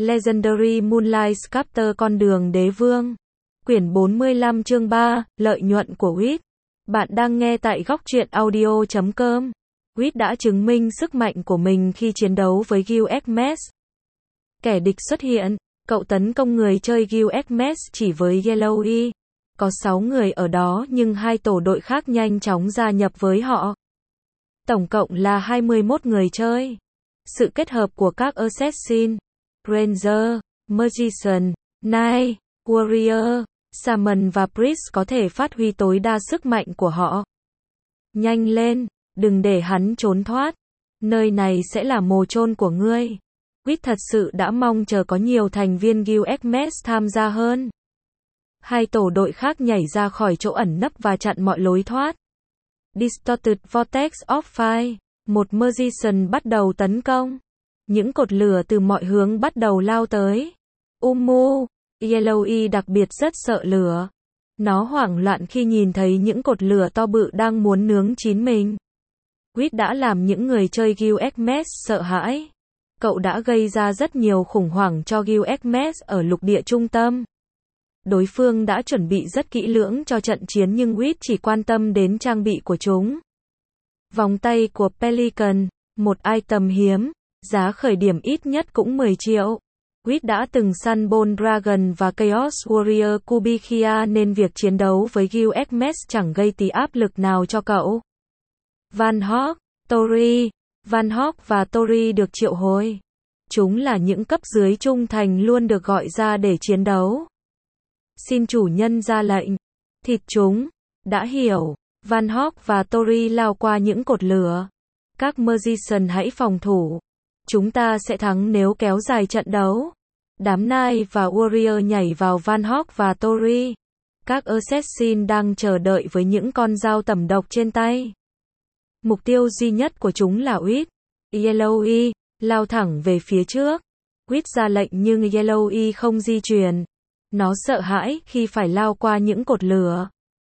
Legendary Moonlight Sculptor con đường đế vương. Quyển 45 chương 3, lợi nhuận của WIT. Bạn đang nghe tại góc truyện audio.com. WIT đã chứng minh sức mạnh của mình khi chiến đấu với Guild Xmas. Kẻ địch xuất hiện, cậu tấn công người chơi Guild Xmas chỉ với Yellow. Có 6 người ở đó nhưng hai tổ đội khác nhanh chóng gia nhập với họ. Tổng cộng là 21 người chơi. Sự kết hợp của các Assassin, Ranger, Magician, Knight, Warrior, Shaman và Priest có thể phát huy tối đa sức mạnh của họ. Nhanh lên, đừng để hắn trốn thoát. Nơi này sẽ là mồ chôn của ngươi. WIT thật sự đã mong chờ có nhiều thành viên Guild Xmas tham gia hơn. Hai tổ đội khác nhảy ra khỏi chỗ ẩn nấp và chặn mọi lối thoát. Distorted Vortex of Fire. Một Magician bắt đầu tấn công. Những cột lửa từ mọi hướng bắt đầu lao tới. Yellow đặc biệt rất sợ lửa. Nó hoảng loạn khi nhìn thấy những cột lửa to bự đang muốn nướng chín mình. WIT đã làm những người chơi Guild Xmas sợ hãi. Cậu đã gây ra rất nhiều khủng hoảng cho Guild Xmas ở lục địa trung tâm. Đối phương đã chuẩn bị rất kỹ lưỡng cho trận chiến nhưng WIT chỉ quan tâm đến trang bị của chúng. Vòng tay của Pelican, một item hiếm, giá khởi điểm ít nhất cũng 10 triệu. WIT đã từng săn Bone Dragon và Chaos Warrior Kubikia nên việc chiến đấu với Guild Xmas chẳng gây tí áp lực nào cho cậu. Van Hawk, Tori. Van Hawk và Tori được triệu hồi. Chúng là những cấp dưới trung thành luôn được gọi ra để chiến đấu. Xin chủ nhân ra lệnh. Thịt chúng. Đã hiểu. Van Hawk và Tori lao qua những cột lửa. Các Magician hãy phòng thủ. Chúng ta sẽ thắng nếu kéo dài trận đấu. Đám Knight và Warrior nhảy vào Van Hawk và Tori. Các Assassin đang chờ đợi với những con dao tẩm độc trên tay. Mục tiêu duy nhất của chúng là WIT. Yellow lao thẳng về phía trước. WIT ra lệnh nhưng Yellow không di chuyển. Nó sợ hãi khi phải lao qua những cột lửa.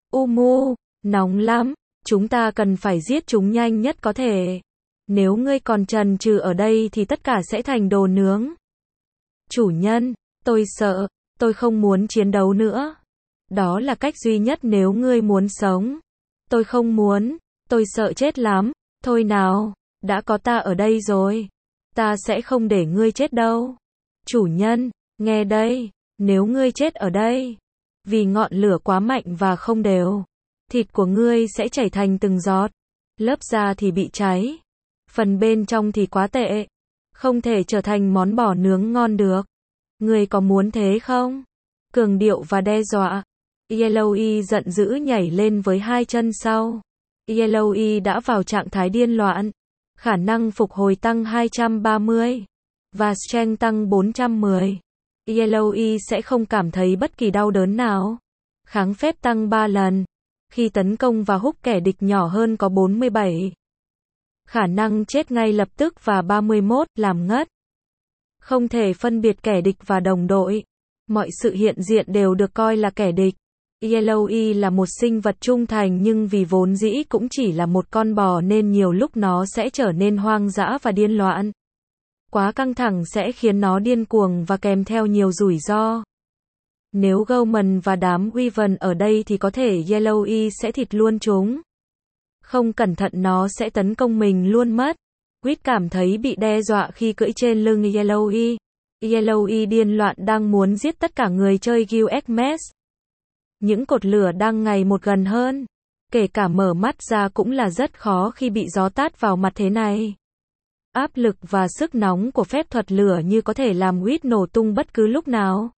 Nóng lắm, chúng ta cần phải giết chúng nhanh nhất có thể. Nếu ngươi còn chần chừ ở đây thì tất cả sẽ thành đồ nướng. Chủ nhân, tôi sợ, tôi không muốn chiến đấu nữa. Đó là cách duy nhất nếu ngươi muốn sống. Tôi không muốn, tôi sợ chết lắm. Thôi nào, đã có ta ở đây rồi. Ta sẽ không để ngươi chết đâu. Chủ nhân, nghe đây, nếu ngươi chết ở đây, vì ngọn lửa quá mạnh và không đều, thịt của ngươi sẽ chảy thành từng giọt. Lớp da thì bị cháy. Phần bên trong thì quá tệ. Không thể trở thành món bò nướng ngon được. Ngươi có muốn thế không? Cường điệu và đe dọa. Yellow giận dữ nhảy lên với hai chân sau. Yellow đã vào trạng thái điên loạn. Khả năng phục hồi tăng 230. Và strength tăng 410. Yellow sẽ không cảm thấy bất kỳ đau đớn nào. Kháng phép tăng 3 lần. Khi tấn công và húc kẻ địch nhỏ hơn có 47. Khả năng chết ngay lập tức và 31 làm ngất. Không thể phân biệt kẻ địch và đồng đội. Mọi sự hiện diện đều được coi là kẻ địch. Yellow là một sinh vật trung thành nhưng vì vốn dĩ cũng chỉ là một con bò nên nhiều lúc nó sẽ trở nên hoang dã và điên loạn. Quá căng thẳng sẽ khiến nó điên cuồng và kèm theo nhiều rủi ro. Nếu Gauman và đám Wyvern ở đây thì có thể Yellow sẽ thịt luôn chúng. Không cẩn thận nó sẽ tấn công mình luôn mất. WIT cảm thấy bị đe dọa khi cưỡi trên lưng Yellow. Yellow điên loạn đang muốn giết tất cả người chơi Guild Xmas. Những cột lửa đang ngày một gần hơn. Kể cả mở mắt ra cũng là rất khó khi bị gió tát vào mặt thế này. Áp lực và sức nóng của phép thuật lửa như có thể làm WIT nổ tung bất cứ lúc nào.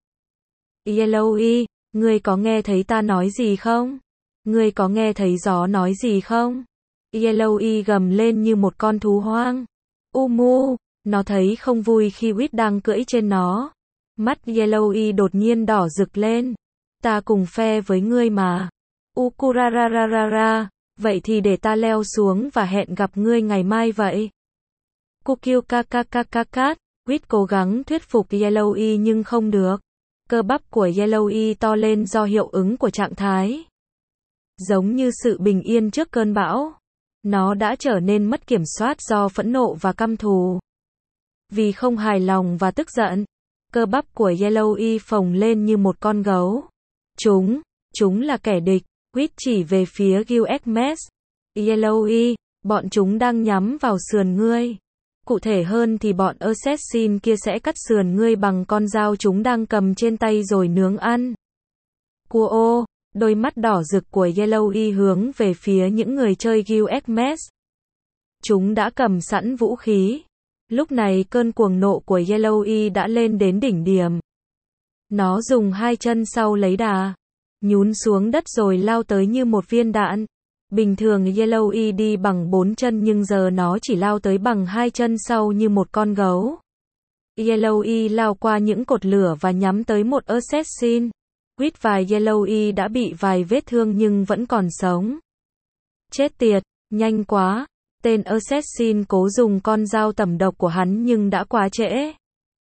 Yellow, ngươi có nghe thấy ta nói gì không? Ngươi có nghe thấy gió nói gì không? Yellow gầm lên như một con thú hoang. Nó thấy không vui khi WIT đang cưỡi trên nó. Mắt Yellow đột nhiên đỏ rực lên. Ta cùng phe với ngươi mà. Ukurarararara, vậy thì để ta leo xuống và hẹn gặp ngươi ngày mai vậy. Kukyu kakakakakat, WIT cố gắng thuyết phục Yellow nhưng không được. Cơ bắp của Yellow to lên do hiệu ứng của trạng thái. Giống như sự bình yên trước cơn bão. Nó đã trở nên mất kiểm soát do phẫn nộ và căm thù. Vì không hài lòng và tức giận, Cơ bắp của Yellowy phồng lên như một con gấu. Chúng là kẻ địch. Quýt chỉ về phía Gilgamesh. Yellowy, bọn chúng đang nhắm vào sườn ngươi. Cụ thể hơn thì bọn assassin kia sẽ cắt sườn ngươi bằng con dao chúng đang cầm trên tay rồi nướng ăn. Cua, đôi mắt đỏ rực của Yellowy hướng về phía những người chơi Gilgamesh. Chúng đã cầm sẵn vũ khí. Lúc này cơn cuồng nộ của Yellowy đã lên đến đỉnh điểm. Nó dùng hai chân sau lấy đà, nhún xuống đất rồi lao tới như một viên đạn. Bình thường Yellowy đi bằng 4 chân nhưng giờ nó chỉ lao tới bằng hai chân sau như một con gấu. Yellowy lao qua những cột lửa và nhắm tới một assassin. Quýt và Yellowy đã bị vài vết thương nhưng vẫn còn sống. Chết tiệt, nhanh quá. Tên assassin cố dùng con dao tẩm độc của hắn nhưng đã quá trễ.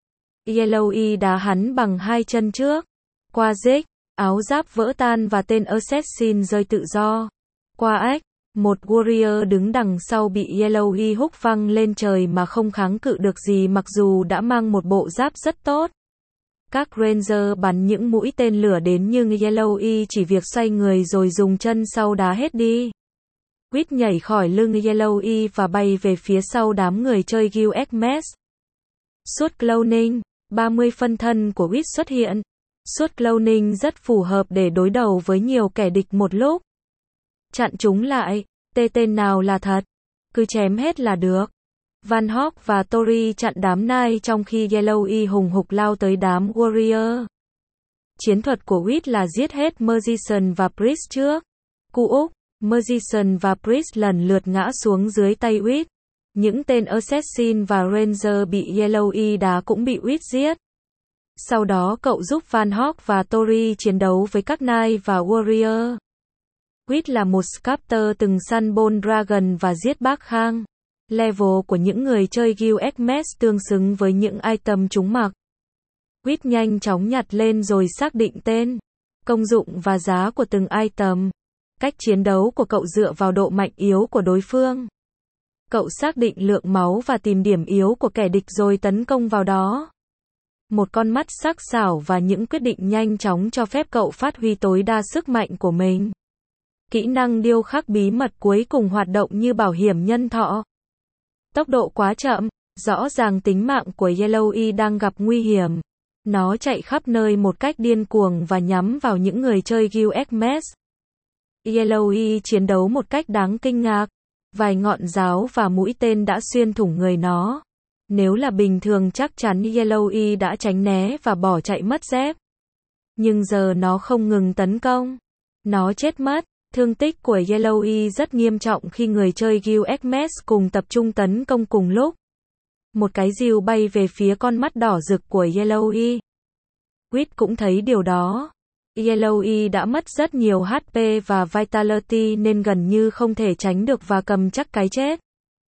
Yellowy đá hắn bằng hai chân trước. Qua rích, áo giáp vỡ tan và tên assassin rơi tự do. Qua ếch, một warrior đứng đằng sau bị Yellowy húc văng lên trời mà không kháng cự được gì mặc dù đã mang một bộ giáp rất tốt. Các ranger bắn những mũi tên lửa đến nhưng Yellowy chỉ việc xoay người rồi dùng chân sau đá hết đi. Quýt nhảy khỏi lưng Yellowy và bay về phía sau đám người chơi Gilgamesh. Suốt cloning, 30 phân thân của Quýt xuất hiện. Suốt cloning rất phù hợp để đối đầu với nhiều kẻ địch một lúc. Chặn chúng lại, tên nào là thật, cứ chém hết là được. Van Hawk và Tori chặn đám nai trong khi Yellowy hùng hục lao tới đám warrior. Chiến thuật của Quýt là giết hết Magician và Priest trước. Cụ Úc, Magician và Priest lần lượt ngã xuống dưới tay Quýt. Những tên assassin và ranger bị Yellowy đá cũng bị Quýt giết. Sau đó cậu giúp Van Hawk và Tori chiến đấu với các nai và warrior. Quýt là một sculptor từng săn Bone Dragon và giết Bác Khang. Level của những người chơi Gilgamesh tương xứng với những item chúng mặc. Quýt nhanh chóng nhặt lên rồi xác định tên, công dụng và giá của từng item. Cách chiến đấu của cậu dựa vào độ mạnh yếu của đối phương. Cậu xác định lượng máu và tìm điểm yếu của kẻ địch rồi tấn công vào đó. Một con mắt sắc sảo và những quyết định nhanh chóng cho phép cậu phát huy tối đa sức mạnh của mình. Kỹ năng điêu khắc bí mật cuối cùng hoạt động như bảo hiểm nhân thọ. Tốc độ quá chậm, rõ ràng tính mạng của Yellowy đang gặp nguy hiểm. Nó chạy khắp nơi một cách điên cuồng và nhắm vào những người chơi Gilgamesh. Yellowy chiến đấu một cách đáng kinh ngạc. Vài ngọn giáo và mũi tên đã xuyên thủng người nó. Nếu là bình thường chắc chắn Yellowy đã tránh né và bỏ chạy mất dép. Nhưng giờ nó không ngừng tấn công. Nó chết mất. Thương tích của Yellowy rất nghiêm trọng khi người chơi Gilgamesh cùng tập trung tấn công cùng lúc. Một cái rìu bay về phía con mắt đỏ rực của Yellowy. Quýt cũng thấy điều đó. Yellowy đã mất rất nhiều HP và Vitality nên gần như không thể tránh được và cầm chắc cái chết.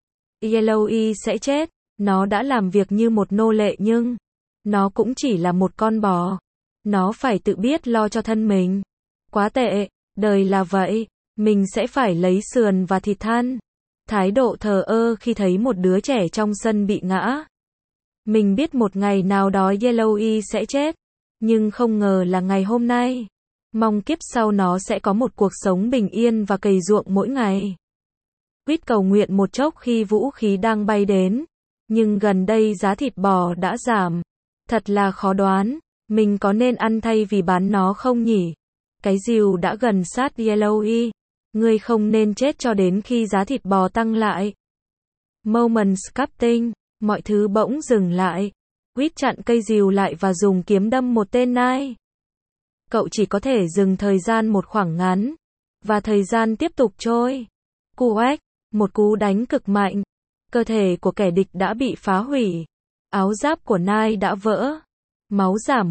Yellowy sẽ chết. Nó đã làm việc như một nô lệ nhưng nó cũng chỉ là một con bò. Nó phải tự biết lo cho thân mình. Quá tệ. Đời là vậy, mình sẽ phải lấy sườn và thịt than. Thái độ thờ ơ khi thấy một đứa trẻ trong sân bị ngã. Mình biết một ngày nào đó Yellowy sẽ chết, nhưng không ngờ là ngày hôm nay. Mong kiếp sau nó sẽ có một cuộc sống bình yên và cày ruộng mỗi ngày. Quýt cầu nguyện một chốc khi vũ khí đang bay đến, nhưng gần đây giá thịt bò đã giảm. Thật là khó đoán, mình có nên ăn thay vì bán nó không nhỉ? Cái rìu đã gần sát Yellowy. Ngươi không nên chết cho đến khi giá thịt bò tăng lại. Moment sculpting, mọi thứ bỗng dừng lại. Quýt chặn cây rìu lại và dùng kiếm đâm một tên nai. Cậu chỉ có thể dừng thời gian một khoảng ngắn. Và thời gian tiếp tục trôi. Cú oách, một cú đánh cực mạnh. Cơ thể của kẻ địch đã bị phá hủy. Áo giáp của nai đã vỡ. Máu giảm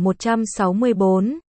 164.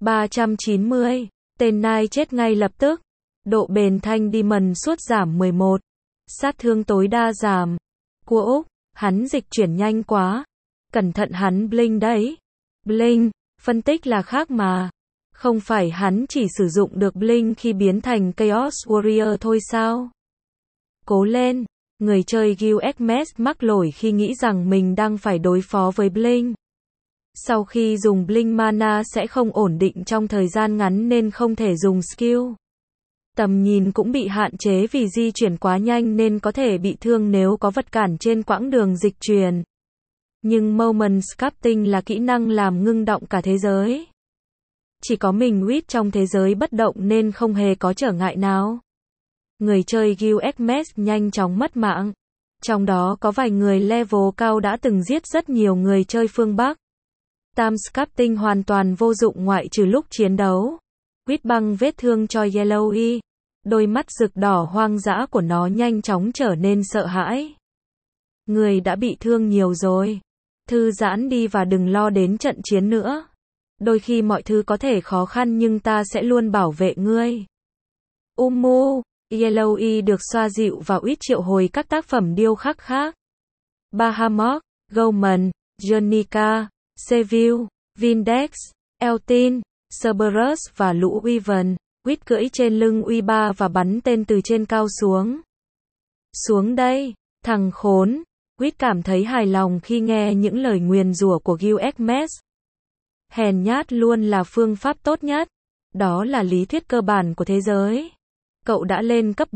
390. Tên nai chết ngay lập tức. Độ bền thanh Demon suốt giảm 11. Sát thương tối đa giảm. Cua Úc, hắn dịch chuyển nhanh quá. Cẩn thận hắn blink đấy. Blink, phân tích là khác mà. Không phải hắn chỉ sử dụng được blink khi biến thành Chaos Warrior thôi sao? Cố lên. Người chơi Gilgamesh mắc lỗi khi nghĩ rằng mình đang phải đối phó với blink. Sau khi dùng Blink mana sẽ không ổn định trong thời gian ngắn nên không thể dùng skill. Tầm nhìn cũng bị hạn chế vì di chuyển quá nhanh nên có thể bị thương nếu có vật cản trên quãng đường dịch chuyển. Nhưng Moment Sculpting là kỹ năng làm ngưng động cả thế giới. Chỉ có mình Wit trong thế giới bất động nên không hề có trở ngại nào. Người chơi Gilgamesh nhanh chóng mất mạng. Trong đó có vài người level cao đã từng giết rất nhiều người chơi phương Bắc. Time Sculpting hoàn toàn vô dụng ngoại trừ lúc chiến đấu. Wit băng vết thương cho Yellowy. Đôi mắt rực đỏ hoang dã của nó nhanh chóng trở nên sợ hãi. Người đã bị thương nhiều rồi. Thư giãn đi và đừng lo đến trận chiến nữa. Đôi khi mọi thứ có thể khó khăn nhưng ta sẽ luôn bảo vệ ngươi. Yellowy được xoa dịu và Wit triệu hồi các tác phẩm điêu khắc khác. Bahamut, Goldman, Jernica, Seville, Vindex, Eltin, Cerberus và lũ Wyvern. Wit cưỡi trên lưng Uy-ba và bắn tên từ trên cao xuống. Xuống đây, thằng khốn. Wit cảm thấy hài lòng khi nghe những lời nguyền rủa của Gilgamesh. Hèn nhát luôn là phương pháp tốt nhất. Đó là lý thuyết cơ bản của thế giới. Cậu đã lên cấp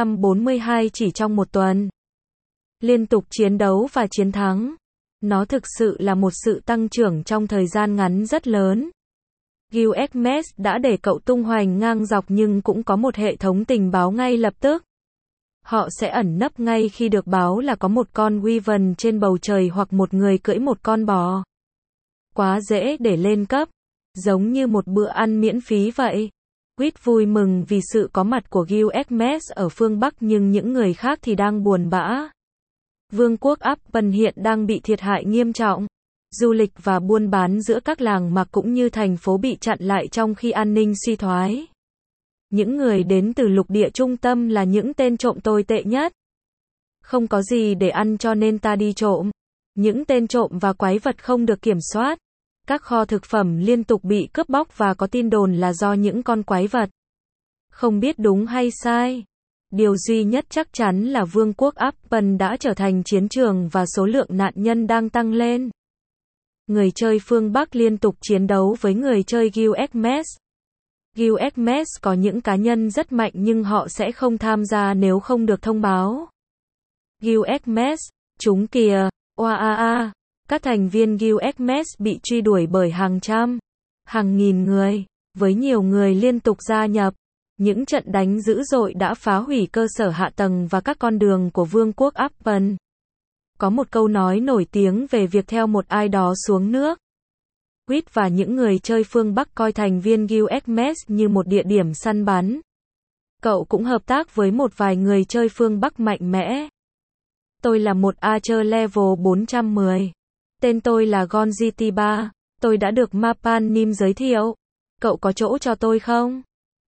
442 chỉ trong một tuần. Liên tục chiến đấu và chiến thắng. Nó thực sự là một sự tăng trưởng trong thời gian ngắn rất lớn. Gilgamesh đã để cậu tung hoành ngang dọc nhưng cũng có một hệ thống tình báo ngay lập tức. Họ sẽ ẩn nấp ngay khi được báo là có một con Wyvern trên bầu trời hoặc một người cưỡi một con bò. Quá dễ để lên cấp. Giống như một bữa ăn miễn phí vậy. Wit vui mừng vì sự có mặt của Gilgamesh ở phương Bắc nhưng những người khác thì đang buồn bã. Vương quốc Appen hiện đang bị thiệt hại nghiêm trọng. Du lịch và buôn bán giữa các làng mạc cũng như thành phố bị chặn lại trong khi an ninh suy thoái. Những người đến từ lục địa trung tâm là những tên trộm tồi tệ nhất. Không có gì để ăn cho nên ta đi trộm. Những tên trộm và quái vật không được kiểm soát. Các kho thực phẩm liên tục bị cướp bóc và có tin đồn là do những con quái vật. Không biết đúng hay sai. Điều duy nhất chắc chắn là Vương quốc Appen đã trở thành chiến trường và số lượng nạn nhân đang tăng lên. Người chơi phương Bắc liên tục chiến đấu với người chơi Gilgamesh. Gilgamesh có những cá nhân rất mạnh nhưng họ sẽ không tham gia nếu không được thông báo. Gilgamesh, chúng kìa, oa. Các thành viên Gilgamesh bị truy đuổi bởi hàng trăm, hàng nghìn người, với nhiều người liên tục gia nhập. Những trận đánh dữ dội đã phá hủy cơ sở hạ tầng và các con đường của Vương quốc Appen. Có một câu nói nổi tiếng về việc theo một ai đó xuống nước. Wit và những người chơi phương Bắc coi thành viên Gilgamesh như một địa điểm săn bắn. Cậu cũng hợp tác với một vài người chơi phương Bắc mạnh mẽ. Tôi là một Archer level 410. Tên tôi là Gonjiti3. Tôi đã được Mapan Nim giới thiệu. Cậu có chỗ cho tôi không?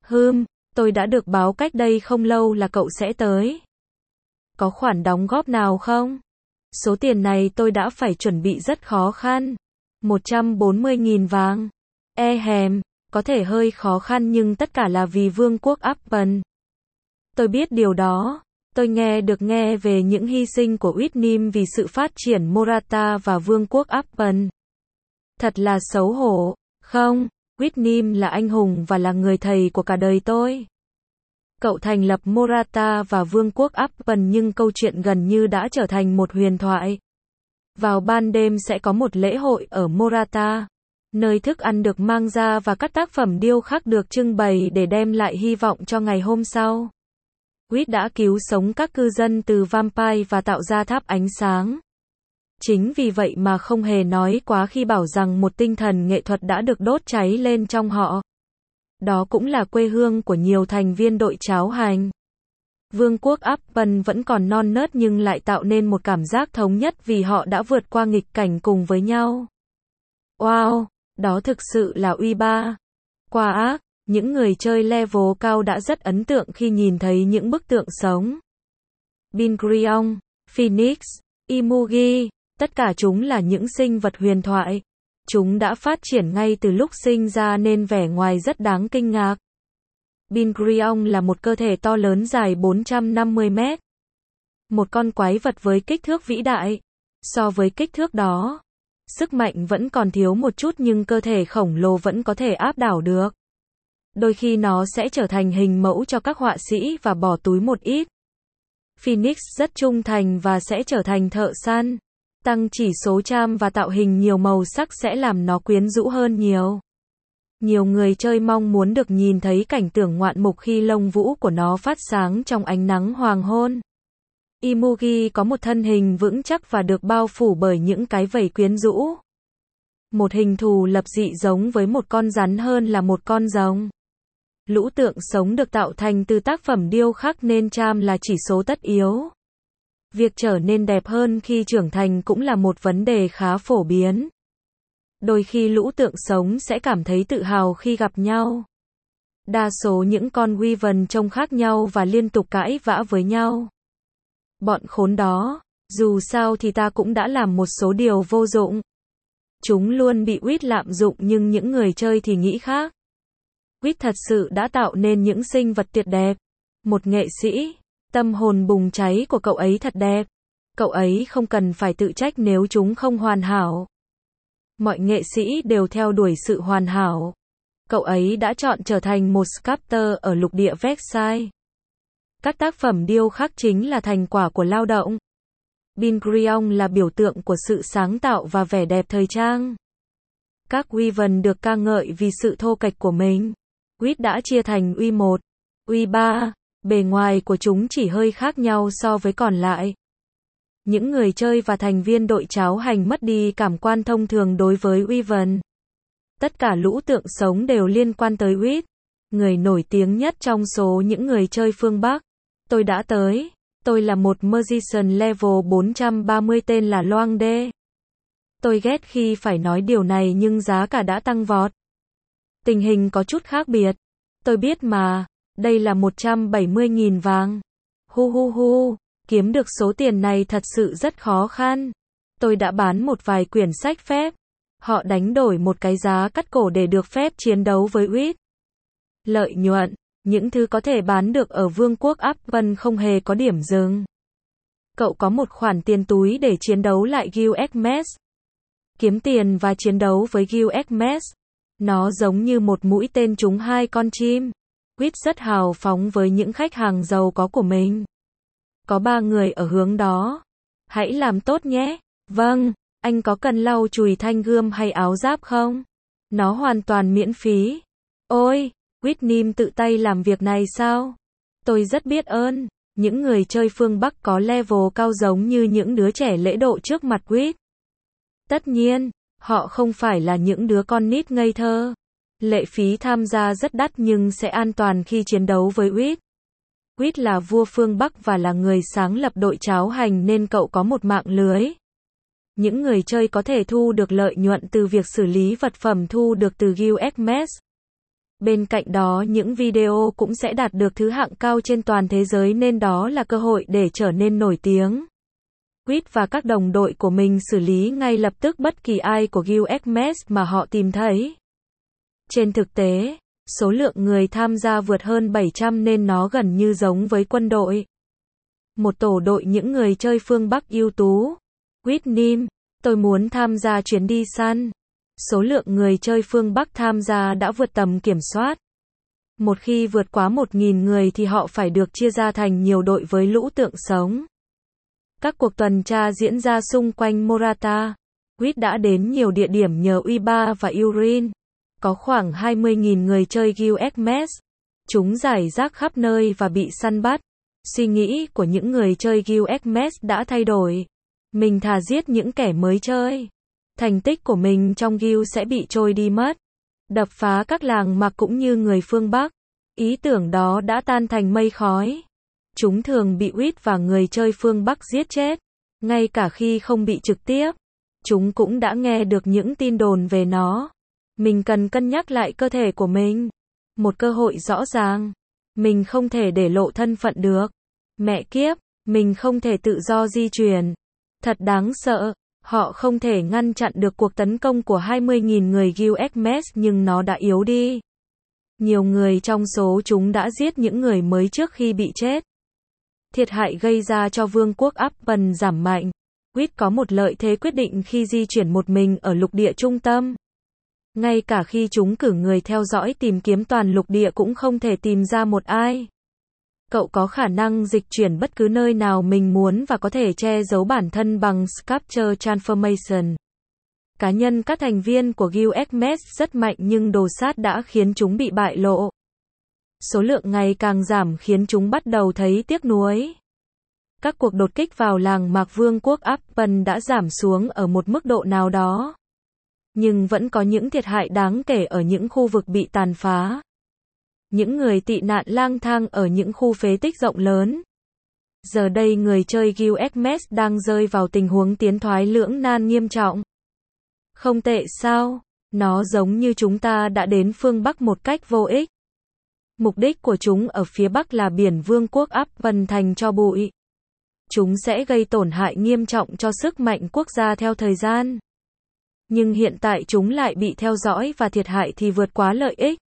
Tôi đã được báo cách đây không lâu là cậu sẽ tới. Có khoản đóng góp nào không? Số tiền này tôi đã phải chuẩn bị rất khó khăn. 140.000 vàng. Có thể hơi khó khăn nhưng tất cả là vì Vương quốc Appen. Tôi biết điều đó. Tôi nghe về những hy sinh của Whitnim vì sự phát triển Morata và Vương quốc Appen. Thật là xấu hổ. Không, Whitnim là anh hùng và là người thầy của cả đời tôi. Cậu thành lập Morata và Vương quốc Appen nhưng câu chuyện gần như đã trở thành một huyền thoại. Vào ban đêm sẽ có một lễ hội ở Morata, nơi thức ăn được mang ra và các tác phẩm điêu khắc được trưng bày để đem lại hy vọng cho ngày hôm sau. Wit đã cứu sống các cư dân từ vampire và tạo ra tháp ánh sáng. Chính vì vậy mà không hề nói quá khi bảo rằng một tinh thần nghệ thuật đã được đốt cháy lên trong họ. Đó cũng là quê hương của nhiều thành viên đội cháo hành. Vương quốc Appen vẫn còn non nớt nhưng lại tạo nên một cảm giác thống nhất vì họ đã vượt qua nghịch cảnh cùng với nhau. Wow, đó thực sự là Uy-ba. Qua ác, những người chơi level cao đã rất ấn tượng khi nhìn thấy những bức tượng sống. Bingrion, Phoenix, Imugi, tất cả chúng là những sinh vật huyền thoại. Chúng đã phát triển ngay từ lúc sinh ra nên vẻ ngoài rất đáng kinh ngạc. Bingrion là một cơ thể to lớn dài 450 mét. Một con quái vật với kích thước vĩ đại. So với kích thước đó, Sức mạnh vẫn còn thiếu một chút nhưng cơ thể khổng lồ vẫn có thể áp đảo được. Đôi khi nó sẽ trở thành hình mẫu cho các họa sĩ và bỏ túi một ít. Phoenix rất trung thành và sẽ trở thành thợ săn. Tăng chỉ số charm và tạo hình nhiều màu sắc sẽ làm nó quyến rũ hơn nhiều. Nhiều người chơi mong muốn được nhìn thấy cảnh tượng ngoạn mục khi lông vũ của nó phát sáng trong ánh nắng hoàng hôn. Imugi có một thân hình vững chắc và được bao phủ bởi những cái vảy quyến rũ. Một hình thù lập dị giống với một con rắn hơn là một con rồng. Lũ tượng sống được tạo thành từ tác phẩm điêu khắc nên charm là chỉ số tất yếu. Việc trở nên đẹp hơn khi trưởng thành cũng là một vấn đề khá phổ biến. Đôi khi lũ tượng sống sẽ cảm thấy tự hào khi gặp nhau. Đa số những con Wyvern trông khác nhau và liên tục cãi vã với nhau. Bọn khốn đó, dù sao thì ta cũng đã làm một số điều vô dụng. Chúng luôn bị Wit lạm dụng nhưng những người chơi thì nghĩ khác. Wit thật sự đã tạo nên những sinh vật tuyệt đẹp. Một nghệ sĩ, tâm hồn bùng cháy của cậu ấy thật đẹp. Cậu ấy không cần phải tự trách nếu chúng không hoàn hảo. Mọi nghệ sĩ đều theo đuổi sự hoàn hảo. Cậu ấy đã chọn trở thành một sculptor ở lục địa Versailles. Các tác phẩm điêu khắc chính là thành quả của lao động. Pingrillon là biểu tượng của sự sáng tạo và vẻ đẹp thời trang. Các Wyvern được ca ngợi vì sự thô kệch của mình. Wit đã chia thành Y1, Y3, bề ngoài của chúng chỉ hơi khác nhau so với còn lại. Những người chơi và thành viên đội cháo hành mất đi cảm quan thông thường đối với Wyvern. Tất cả lũ tượng sống đều liên quan tới Wit. Người nổi tiếng nhất trong số những người chơi phương Bắc. Tôi đã tới. Tôi là một Magician level 430 tên là Loang Đê. Tôi ghét khi phải nói điều này nhưng giá cả đã tăng vọt. Tình hình có chút khác biệt. Tôi biết mà, đây là 170.000 vàng. Hu hu hu, kiếm được số tiền này thật sự rất khó khăn. Tôi đã bán một vài quyển sách phép. Họ đánh đổi một cái giá cắt cổ để được phép chiến đấu với Wit. Lợi nhuận, những thứ có thể bán được ở Vương quốc Apple không hề có điểm dừng. Cậu có một khoản tiền túi để chiến đấu lại Guild Hermes. Kiếm tiền và chiến đấu với Guild Hermes. Nó giống như một mũi tên trúng hai con chim. Wit rất hào phóng với những khách hàng giàu có của mình. Có 3 người ở hướng đó. Hãy làm tốt nhé. Vâng, anh có cần lau chùi thanh gươm hay áo giáp không? Nó hoàn toàn miễn phí. Ôi, Whitney tự tay làm việc này sao? Tôi rất biết ơn. Những người chơi phương Bắc có level cao giống như những đứa trẻ lễ độ trước mặt Wit. Tất nhiên, họ không phải là những đứa con nít ngây thơ. Lệ phí tham gia rất đắt nhưng sẽ an toàn khi chiến đấu với Wit. Wit là vua phương Bắc và là người sáng lập đội cháo hành nên cậu có một mạng lưới. Những người chơi có thể thu được lợi nhuận từ việc xử lý vật phẩm thu được từ Guild Hermes. Bên cạnh đó những video cũng sẽ đạt được thứ hạng cao trên toàn thế giới nên đó là cơ hội để trở nên nổi tiếng. Wit và các đồng đội của mình xử lý ngay lập tức bất kỳ ai của Guild Hermes mà họ tìm thấy. Trên thực tế, số lượng người tham gia vượt hơn 700 nên nó gần như giống với quân đội. Một tổ đội những người chơi phương Bắc ưu tú. Whitney, tôi muốn tham gia chuyến đi săn. Số lượng người chơi phương Bắc tham gia đã vượt tầm kiểm soát. Một khi vượt quá 1.000 người thì họ phải được chia ra thành nhiều đội với lũ tượng sống. Các cuộc tuần tra diễn ra xung quanh Morata. Wit đã đến nhiều địa điểm nhờ Uiba và Urin. Có khoảng 20.000 người chơi Guild Hermes. Chúng rải rác khắp nơi và bị săn bắt. Suy nghĩ của những người chơi Guild Hermes đã thay đổi. Mình thà giết những kẻ mới chơi. Thành tích của mình trong Guild sẽ bị trôi đi mất. Đập phá các làng mạc cũng như người phương Bắc. Ý tưởng đó đã tan thành mây khói. Chúng thường bị Wit và người chơi phương Bắc giết chết. Ngay cả khi không bị trực tiếp. Chúng cũng đã nghe được những tin đồn về nó. Mình cần cân nhắc lại cơ thể của mình. Một cơ hội rõ ràng. Mình không thể để lộ thân phận được. Mẹ kiếp, mình không thể tự do di chuyển. Thật đáng sợ. Họ không thể ngăn chặn được cuộc tấn công của 20.000 người Guild Hermes nhưng nó đã yếu đi. Nhiều người trong số chúng đã giết những người mới trước khi bị chết. Thiệt hại gây ra cho Vương quốc Apple giảm mạnh. Quýt có một lợi thế quyết định khi di chuyển một mình ở lục địa trung tâm. Ngay cả khi chúng cử người theo dõi tìm kiếm toàn lục địa cũng không thể tìm ra một ai. Cậu có khả năng dịch chuyển bất cứ nơi nào mình muốn và có thể che giấu bản thân bằng Capture Transformation. Cá nhân các thành viên của Guild Hermes rất mạnh nhưng đồ sát đã khiến chúng bị bại lộ. Số lượng ngày càng giảm khiến chúng bắt đầu thấy tiếc nuối. Các cuộc đột kích vào làng mạc Vương quốc Appen đã giảm xuống ở một mức độ nào đó. Nhưng vẫn có những thiệt hại đáng kể ở những khu vực bị tàn phá. Những người tị nạn lang thang ở những khu phế tích rộng lớn. Giờ đây người chơi Guild Hermes đang rơi vào tình huống tiến thoái lưỡng nan nghiêm trọng. Không tệ sao? Nó giống như chúng ta đã đến phương Bắc một cách vô ích. Mục đích của chúng ở phía Bắc là biển Vương quốc Appen thành tro bụi. Chúng sẽ gây tổn hại nghiêm trọng cho sức mạnh quốc gia theo thời gian. Nhưng hiện tại chúng lại bị theo dõi và thiệt hại thì vượt quá lợi ích.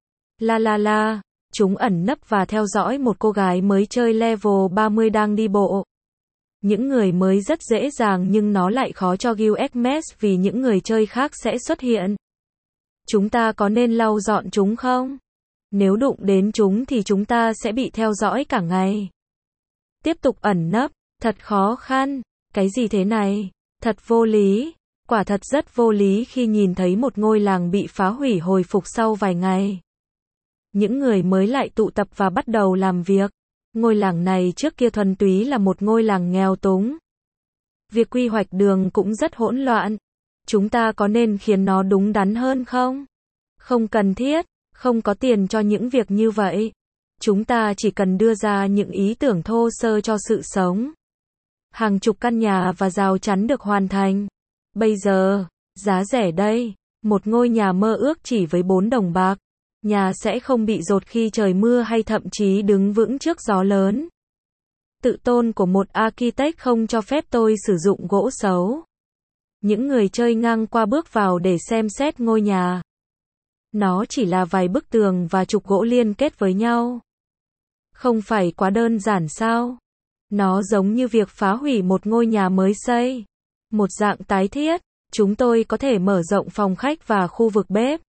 Chúng ẩn nấp và theo dõi một cô gái mới chơi level 30 đang đi bộ. Những người mới rất dễ dàng nhưng nó lại khó cho Guild Hermes vì những người chơi khác sẽ xuất hiện. Chúng ta có nên lau dọn chúng không? Nếu đụng đến chúng thì chúng ta sẽ bị theo dõi cả ngày. Tiếp tục ẩn nấp, thật khó khăn. Cái gì thế này? Thật vô lý. Quả thật rất vô lý khi nhìn thấy một ngôi làng bị phá hủy hồi phục sau vài ngày. Những người mới lại tụ tập và bắt đầu làm việc. Ngôi làng này trước kia thuần túy là một ngôi làng nghèo túng. Việc quy hoạch đường cũng rất hỗn loạn. Chúng ta có nên khiến nó đúng đắn hơn không? Không cần thiết, không có tiền cho những việc như vậy. Chúng ta chỉ cần đưa ra những ý tưởng thô sơ cho sự sống. Hàng chục căn nhà và rào chắn được hoàn thành. Bây giờ, giá rẻ đây. Một ngôi nhà mơ ước chỉ với 4 đồng bạc. Nhà sẽ không bị dột khi trời mưa hay thậm chí đứng vững trước gió lớn. Tự tôn của một architect không cho phép tôi sử dụng gỗ xấu. Những người chơi ngang qua bước vào để xem xét ngôi nhà. Nó chỉ là vài bức tường và trục gỗ liên kết với nhau. Không phải quá đơn giản sao? Nó giống như việc phá hủy một ngôi nhà mới xây. Một dạng tái thiết, chúng tôi có thể mở rộng phòng khách và khu vực bếp.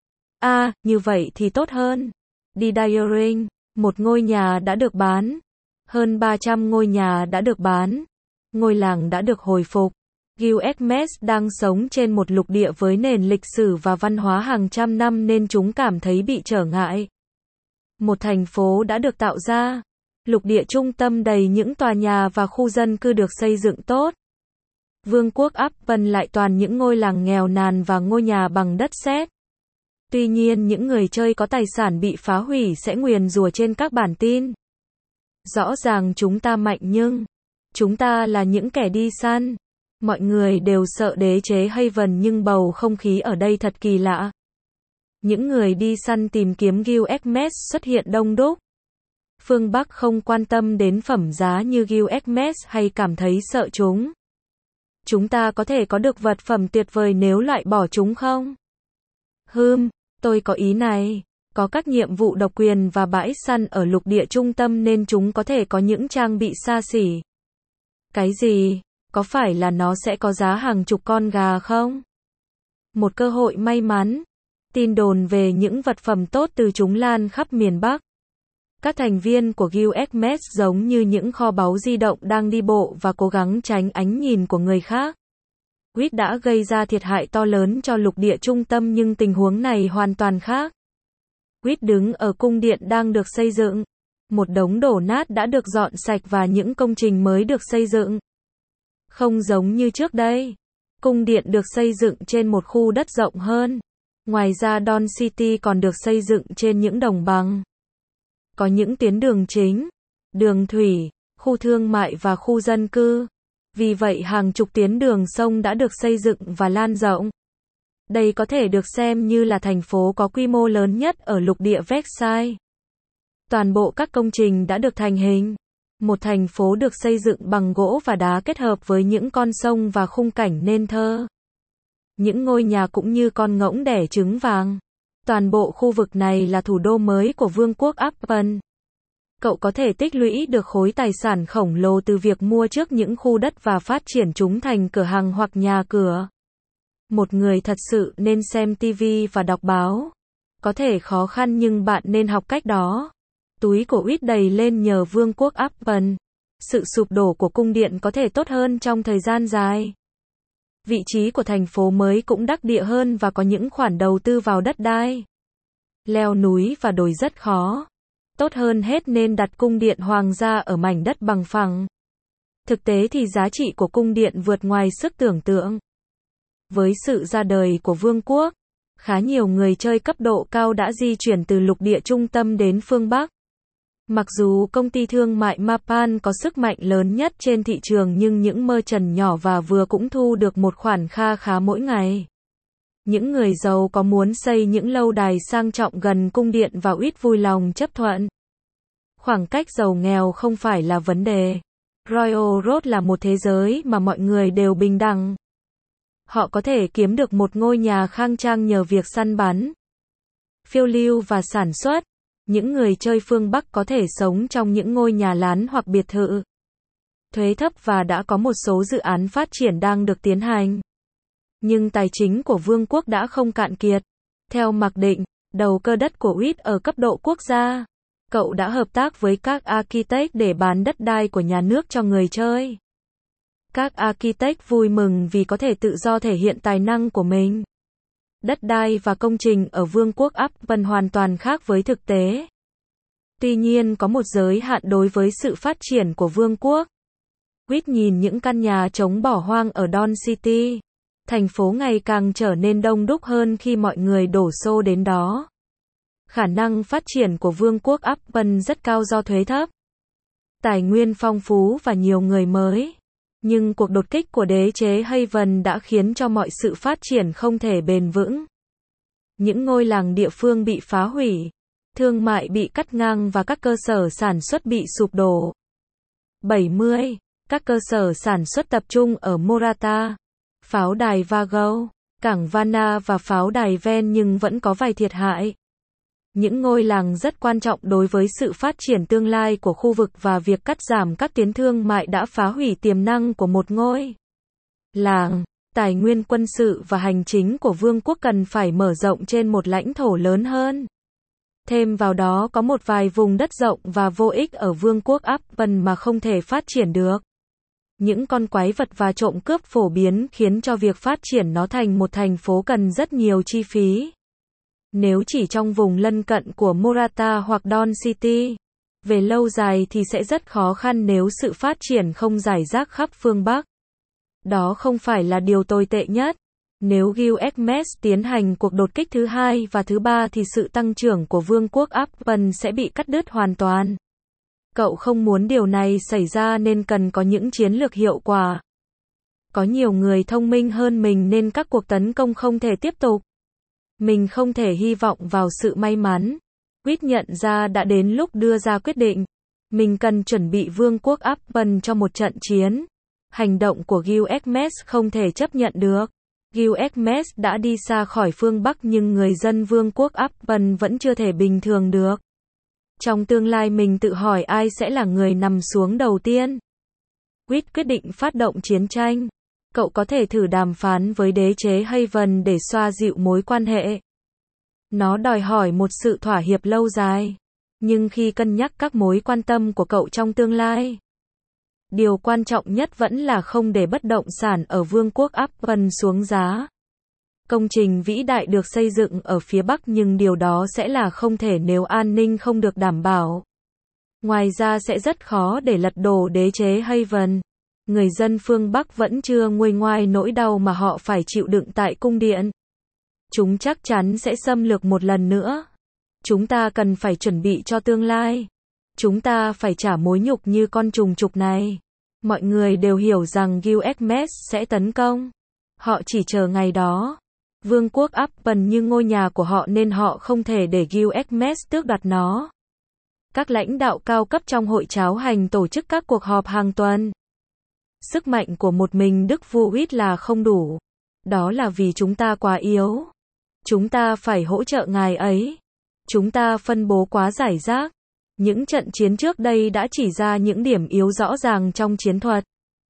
Như vậy thì tốt hơn. Đi Diring, một ngôi nhà đã được bán. Hơn 300 ngôi nhà đã được bán. Ngôi làng đã được hồi phục. Guild Hermes đang sống trên một lục địa với nền lịch sử và văn hóa hàng trăm năm nên chúng cảm thấy bị trở ngại. Một thành phố đã được tạo ra. Lục địa trung tâm đầy những tòa nhà và khu dân cư được xây dựng tốt. Vương quốc Appen lại toàn những ngôi làng nghèo nàn và ngôi nhà bằng đất sét. Tuy nhiên những người chơi có tài sản bị phá hủy sẽ nguyền rủa trên các bản tin. Rõ ràng chúng ta mạnh nhưng chúng ta là những kẻ đi săn. Mọi người đều sợ đế chế Haven nhưng bầu không khí ở đây thật kỳ lạ. Những người đi săn tìm kiếm Guild Hermes xuất hiện đông đúc. Phương Bắc không quan tâm đến phẩm giá như Guild Hermes hay cảm thấy sợ chúng. Chúng ta có thể có được vật phẩm tuyệt vời nếu loại bỏ chúng không? Tôi có ý này. Có các nhiệm vụ độc quyền và bãi săn ở lục địa trung tâm nên chúng có thể có những trang bị xa xỉ. Cái gì? Có phải là nó sẽ có giá hàng chục con gà không? Một cơ hội may mắn. Tin đồn về những vật phẩm tốt từ chúng lan khắp miền Bắc. Các thành viên của Guild Hermes giống như những kho báu di động đang đi bộ và cố gắng tránh ánh nhìn của người khác. Quýt đã gây ra thiệt hại to lớn cho lục địa trung tâm nhưng tình huống này hoàn toàn khác. Quýt đứng ở cung điện đang được xây dựng. Một đống đổ nát đã được dọn sạch và những công trình mới được xây dựng. Không giống như trước đây. Cung điện được xây dựng trên một khu đất rộng hơn. Ngoài ra Dawn City còn được xây dựng trên những đồng bằng. Có những tuyến đường chính, đường thủy, khu thương mại và khu dân cư. Vì vậy hàng chục tuyến đường sông đã được xây dựng và lan rộng. Đây có thể được xem như là thành phố có quy mô lớn nhất ở lục địa Versailles. Toàn bộ các công trình đã được thành hình. Một thành phố được xây dựng bằng gỗ và đá kết hợp với những con sông và khung cảnh nên thơ. Những ngôi nhà cũng như con ngỗng đẻ trứng vàng. Toàn bộ khu vực này là thủ đô mới của Vương quốc Appen. Cậu có thể tích lũy được khối tài sản khổng lồ từ việc mua trước những khu đất và phát triển chúng thành cửa hàng hoặc nhà cửa. Một người thật sự nên xem TV và đọc báo. Có thể khó khăn nhưng bạn nên học cách đó. Túi của Reed đầy lên nhờ vương quốc Apple. Sự sụp đổ của cung điện có thể tốt hơn trong thời gian dài. Vị trí của thành phố mới cũng đắc địa hơn và có những khoản đầu tư vào đất đai. Leo núi và đồi rất khó. Tốt hơn hết nên đặt cung điện hoàng gia ở mảnh đất bằng phẳng. Thực tế thì giá trị của cung điện vượt ngoài sức tưởng tượng. Với sự ra đời của vương quốc, khá nhiều người chơi cấp độ cao đã di chuyển từ lục địa trung tâm đến phương Bắc. Mặc dù công ty thương mại Mapan có sức mạnh lớn nhất trên thị trường nhưng những merchant nhỏ và vừa cũng thu được một khoản kha khá mỗi ngày. Những người giàu có muốn xây những lâu đài sang trọng gần cung điện và ít vui lòng chấp thuận. Khoảng cách giàu nghèo không phải là vấn đề. Royal Road là một thế giới mà mọi người đều bình đẳng. Họ có thể kiếm được một ngôi nhà khang trang nhờ việc săn bắn, phiêu lưu và sản xuất. Những người chơi phương Bắc có thể sống trong những ngôi nhà lán hoặc biệt thự. Thuế thấp và đã có một số dự án phát triển đang được tiến hành. Nhưng tài chính của vương quốc đã không cạn kiệt. Theo mặc định, đầu cơ đất của Reed ở cấp độ quốc gia. Cậu đã hợp tác với các architect để bán đất đai của nhà nước cho người chơi. Các architect vui mừng vì có thể tự do thể hiện tài năng của mình. Đất đai và công trình ở vương quốc Apple hoàn toàn khác với thực tế. Tuy nhiên có một giới hạn đối với sự phát triển của vương quốc. Reed nhìn những căn nhà trống bỏ hoang ở Dawn City. Thành phố ngày càng trở nên đông đúc hơn khi mọi người đổ xô đến đó. Khả năng phát triển của vương quốc Apple rất cao do thuế thấp, tài nguyên phong phú và nhiều người mới. Nhưng cuộc đột kích của đế chế Haven đã khiến cho mọi sự phát triển không thể bền vững. Những ngôi làng địa phương bị phá hủy, thương mại bị cắt ngang và các cơ sở sản xuất bị sụp đổ. 70. Các cơ sở sản xuất tập trung ở Morata, pháo đài Vago, cảng Vanna và pháo đài Ven nhưng vẫn có vài thiệt hại. Những ngôi làng rất quan trọng đối với sự phát triển tương lai của khu vực và việc cắt giảm các tuyến thương mại đã phá hủy tiềm năng của một ngôi làng. Tài nguyên quân sự và hành chính của vương quốc cần phải mở rộng trên một lãnh thổ lớn hơn. Thêm vào đó có một vài vùng đất rộng và vô ích ở vương quốc Apple mà không thể phát triển được. Những con quái vật và trộm cướp phổ biến khiến cho việc phát triển nó thành một thành phố cần rất nhiều chi phí. Nếu chỉ trong vùng lân cận của Morata hoặc Dawn City, về lâu dài thì sẽ rất khó khăn nếu sự phát triển không rải rác khắp phương Bắc. Đó không phải là điều tồi tệ nhất. Nếu Gilgamesh tiến hành cuộc đột kích thứ hai và thứ ba thì sự tăng trưởng của vương quốc Apple sẽ bị cắt đứt hoàn toàn. Cậu không muốn điều này xảy ra nên cần có những chiến lược hiệu quả. Có nhiều người thông minh hơn mình nên các cuộc tấn công không thể tiếp tục. Mình không thể hy vọng vào sự may mắn. Reed nhận ra đã đến lúc đưa ra quyết định. Mình cần chuẩn bị vương quốc Apple cho một trận chiến. Hành động của Gilgamesh không thể chấp nhận được. Gilgamesh đã đi xa khỏi phương Bắc nhưng người dân vương quốc Apple vẫn chưa thể bình thường được. Trong tương lai mình tự hỏi ai sẽ là người nằm xuống đầu tiên. Reed quyết định phát động chiến tranh. Cậu có thể thử đàm phán với đế chế Haven để xoa dịu mối quan hệ. Nó đòi hỏi một sự thỏa hiệp lâu dài. Nhưng khi cân nhắc các mối quan tâm của cậu trong tương lai, điều quan trọng nhất vẫn là không để bất động sản ở vương quốc Apple xuống giá. Công trình vĩ đại được xây dựng ở phía Bắc nhưng điều đó sẽ là không thể nếu an ninh không được đảm bảo. Ngoài ra sẽ rất khó để lật đổ đế chế Haven. Người dân phương Bắc vẫn chưa nguôi ngoai nỗi đau mà họ phải chịu đựng tại cung điện. Chúng chắc chắn sẽ xâm lược một lần nữa. Chúng ta cần phải chuẩn bị cho tương lai. Chúng ta phải trả mối nhục như con trùng trục này. Mọi người đều hiểu rằng Gilgamesh sẽ tấn công. Họ chỉ chờ ngày đó. Vương quốc Apple như ngôi nhà của họ nên họ không thể để Gilgamesh tước đoạt nó. Các lãnh đạo cao cấp trong hội cháo hành tổ chức các cuộc họp hàng tuần. Sức mạnh của một mình Đức vua Reed là không đủ. Đó là vì chúng ta quá yếu. Chúng ta phải hỗ trợ ngài ấy. Chúng ta phân bố quá rải rác. Những trận chiến trước đây đã chỉ ra những điểm yếu rõ ràng trong chiến thuật.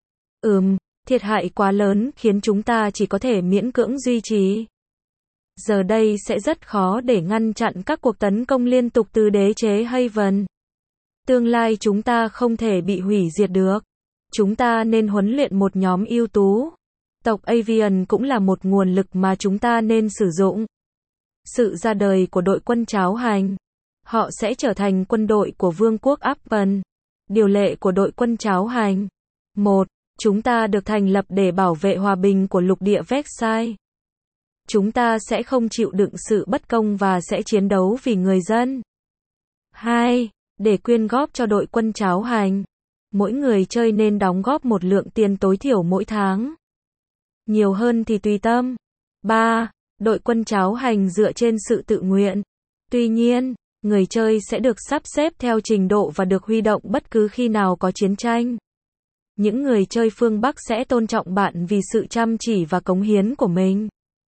Thiệt hại quá lớn khiến chúng ta chỉ có thể miễn cưỡng duy trì. Giờ đây sẽ rất khó để ngăn chặn các cuộc tấn công liên tục từ đế chế Haven. Tương lai chúng ta không thể bị hủy diệt được. Chúng ta nên huấn luyện một nhóm ưu tú. Tộc Avian cũng là một nguồn lực mà chúng ta nên sử dụng. Sự ra đời của đội quân cháo hành. Họ sẽ trở thành quân đội của Vương quốc Appen. Điều lệ của đội quân cháo hành. 1. Chúng ta được thành lập để bảo vệ hòa bình của lục địa Vexai. Chúng ta sẽ không chịu đựng sự bất công và sẽ chiến đấu vì người dân. 2. Để quyên góp cho đội quân cháo hành. Mỗi người chơi nên đóng góp một lượng tiền tối thiểu mỗi tháng. Nhiều hơn thì tùy tâm. 3. Đội quân cháo hành dựa trên sự tự nguyện. Tuy nhiên, người chơi sẽ được sắp xếp theo trình độ và được huy động bất cứ khi nào có chiến tranh. Những người chơi phương Bắc sẽ tôn trọng bạn vì sự chăm chỉ và cống hiến của mình.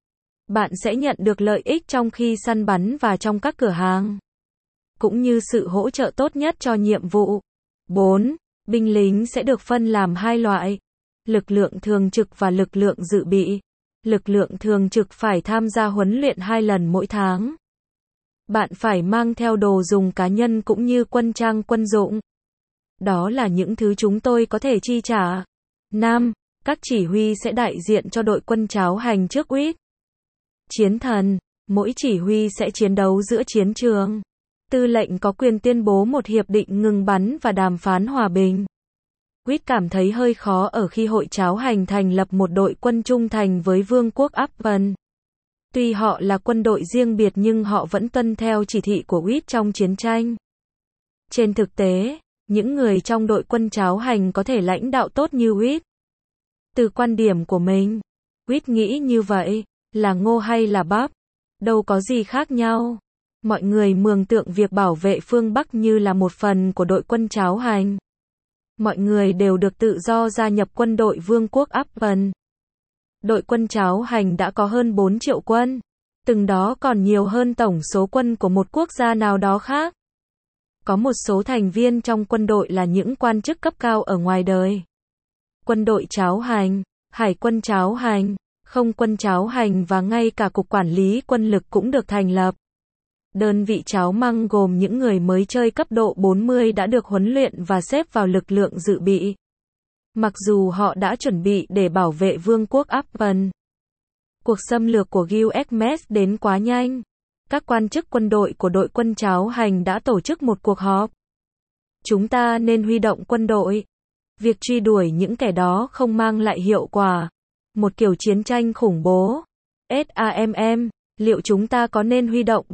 Bạn sẽ nhận được lợi ích trong khi săn bắn và trong các cửa hàng, cũng như sự hỗ trợ tốt nhất cho nhiệm vụ. 4. Binh lính sẽ được phân làm hai loại: lực lượng thường trực và lực lượng dự bị. Lực lượng thường trực phải tham gia huấn luyện 2 lần mỗi tháng. Bạn phải mang theo đồ dùng cá nhân cũng như quân trang quân dụng. Đó là những thứ chúng tôi có thể chi trả. 5. Các chỉ huy sẽ đại diện cho đội quân cháo hành trước UIT. Chiến thần. Mỗi chỉ huy sẽ chiến đấu giữa chiến trường. Tư lệnh có quyền tuyên bố một hiệp định ngừng bắn và đàm phán hòa bình. UIT cảm thấy hơi khó ở khi hội cháo hành thành lập một đội quân trung thành với Vương quốc Appen. Tuy họ là quân đội riêng biệt nhưng họ vẫn tuân theo chỉ thị của UIT trong chiến tranh. Trên thực tế, những người trong đội quân cháo hành có thể lãnh đạo tốt như UIT. Từ quan điểm của mình, UIT nghĩ như vậy, là ngô hay là bắp, đâu có gì khác nhau. Mọi người mường tượng việc bảo vệ phương Bắc như là một phần của đội quân cháo hành. Mọi người đều được tự do gia nhập quân đội Vương quốc Appen. Đội quân cháo hành đã có hơn 4 triệu quân. Từng đó còn nhiều hơn tổng số quân của một quốc gia nào đó khác. Có một số thành viên trong quân đội là những quan chức cấp cao ở ngoài đời. Quân đội cháo hành, hải quân cháo hành, không quân cháo hành và ngay cả cục quản lý quân lực cũng được thành lập. Đơn vị cháo măng gồm những người mới chơi cấp độ 40 đã được huấn luyện và xếp vào lực lượng dự bị. Mặc dù họ đã chuẩn bị để bảo vệ Vương quốc Appen. Cuộc xâm lược của Gilgamesh đến quá nhanh. Các quan chức quân đội của đội quân cháo hành đã tổ chức một cuộc họp. Chúng ta nên huy động quân đội. Việc truy đuổi những kẻ đó không mang lại hiệu quả. Một kiểu chiến tranh khủng bố. SAMM, liệu chúng ta có nên huy động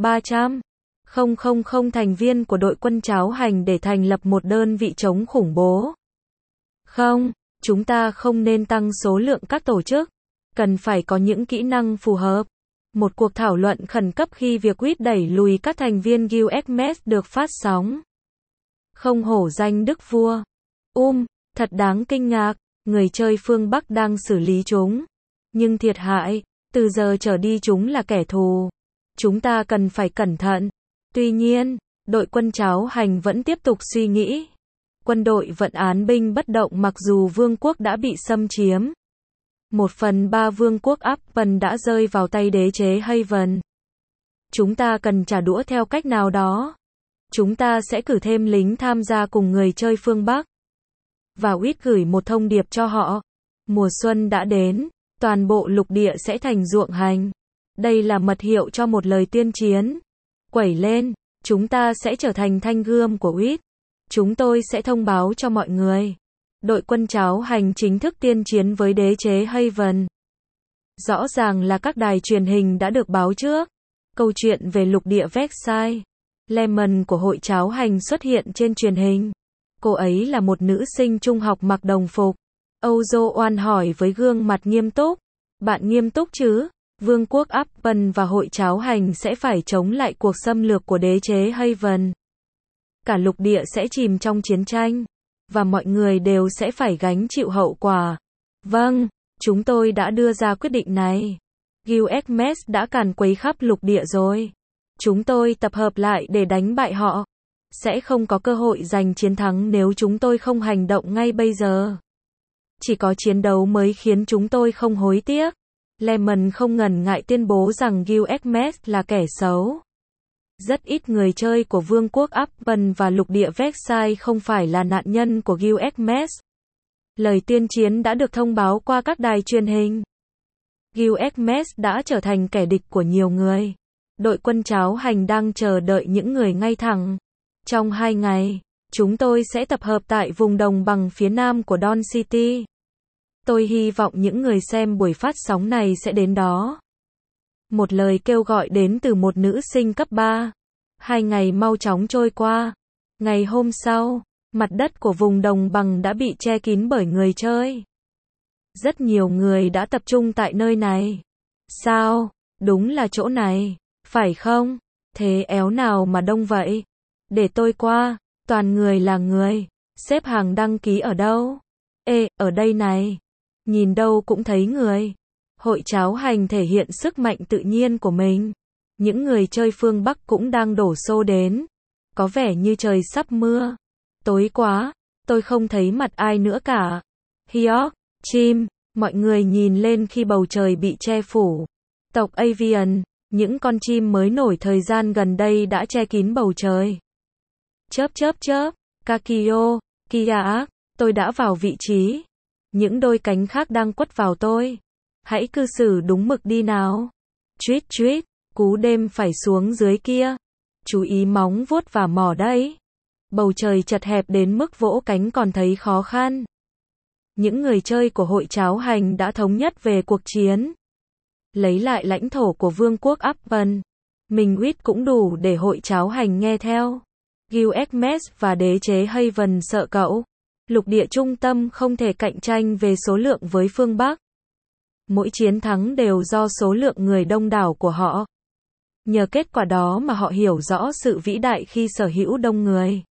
300,000 thành viên của đội quân cháo hành để thành lập một đơn vị chống khủng bố? Không, chúng ta không nên tăng số lượng các tổ chức. Cần phải có những kỹ năng phù hợp. Một cuộc thảo luận khẩn cấp khi việc UIT đẩy lùi các thành viên Gilgamesh được phát sóng. Không hổ danh đức vua. Thật đáng kinh ngạc, người chơi phương Bắc đang xử lý chúng. Nhưng thiệt hại, từ giờ trở đi chúng là kẻ thù. Chúng ta cần phải cẩn thận. Tuy nhiên, đội quân cháo hành vẫn tiếp tục suy nghĩ. Quân đội vẫn án binh bất động mặc dù vương quốc đã bị xâm chiếm. 1/3 vương quốc Appen đã rơi vào tay đế chế Haven. Chúng ta cần trả đũa theo cách nào đó. Chúng ta sẽ cử thêm lính tham gia cùng người chơi phương Bắc. Và UIT gửi một thông điệp cho họ. Mùa xuân đã đến, toàn bộ lục địa sẽ thành ruộng hành. Đây là mật hiệu cho một lời tuyên chiến. Quẩy lên, chúng ta sẽ trở thành thanh gươm của UIT. Chúng tôi sẽ thông báo cho mọi người. Đội quân cháo hành chính thức tiên chiến với đế chế Haven. Rõ ràng là các đài truyền hình đã được báo trước. Câu chuyện về lục địa Vexai. Lemon của hội cháo hành xuất hiện trên truyền hình. Cô ấy là một nữ sinh trung học mặc đồng phục. Âu Dô oan hỏi với gương mặt nghiêm túc. Bạn nghiêm túc chứ? Vương quốc Appen và hội cháo hành sẽ phải chống lại cuộc xâm lược của đế chế Haven. Cả lục địa sẽ chìm trong chiến tranh. Và mọi người đều sẽ phải gánh chịu hậu quả. Vâng, chúng tôi đã đưa ra quyết định này. Gilgamesh đã càn quấy khắp lục địa rồi. Chúng tôi tập hợp lại để đánh bại họ. sẽ không có cơ hội giành chiến thắng nếu chúng tôi không hành động ngay bây giờ. Chỉ có chiến đấu mới khiến chúng tôi không hối tiếc. Lemon không ngần ngại tuyên bố rằng Gilgamesh là kẻ xấu. Rất ít người chơi của Vương quốc Appen và lục địa Versailles không phải là nạn nhân của Gilgamesh. Lời tuyên chiến đã được thông báo qua các đài truyền hình. Gilgamesh đã trở thành kẻ địch của nhiều người. Đội quân cháo hành đang chờ đợi những người ngay thẳng. Trong 2 ngày, chúng tôi sẽ tập hợp tại vùng đồng bằng phía nam của Dawn City. Tôi hy vọng những người xem buổi phát sóng này sẽ đến đó. Một lời kêu gọi đến từ một nữ sinh cấp 3. 2 ngày mau chóng trôi qua. Ngày hôm sau, mặt đất của vùng đồng bằng đã bị che kín bởi người chơi. Rất nhiều người đã tập trung tại nơi này. Sao? Đúng là chỗ này, phải không? Thế éo nào mà đông vậy? Để tôi qua, toàn người là người. Xếp hàng đăng ký ở đâu? Ê, ở đây này. Nhìn đâu cũng thấy người. Hội cháo hành thể hiện sức mạnh tự nhiên của mình. Những người chơi phương Bắc cũng đang đổ xô đến. Có vẻ như trời sắp mưa. Tối quá, tôi không thấy mặt ai nữa cả. Hyok, chim, mọi người nhìn lên khi bầu trời bị che phủ. Tộc Avian, những con chim mới nổi thời gian gần đây đã che kín bầu trời. Chớp chớp chớp, Kakio, Kia, tôi đã vào vị trí. Những đôi cánh khác đang quất vào tôi. Hãy cư xử đúng mực đi nào. Chuít chuít, cú đêm phải xuống dưới kia. Chú ý móng vuốt và mỏ đấy. Bầu trời chật hẹp đến mức vỗ cánh còn thấy khó khăn. Những người chơi của hội cháo hành đã thống nhất về cuộc chiến. Lấy lại lãnh thổ của vương quốc Appen. Mình quýt cũng đủ để hội cháo hành nghe theo. Gilgamesh và đế chế Haven sợ cậu. Lục địa trung tâm không thể cạnh tranh về số lượng với phương Bắc. Mỗi chiến thắng đều do số lượng người đông đảo của họ. Nhờ kết quả đó mà họ hiểu rõ sự vĩ đại khi sở hữu đông người.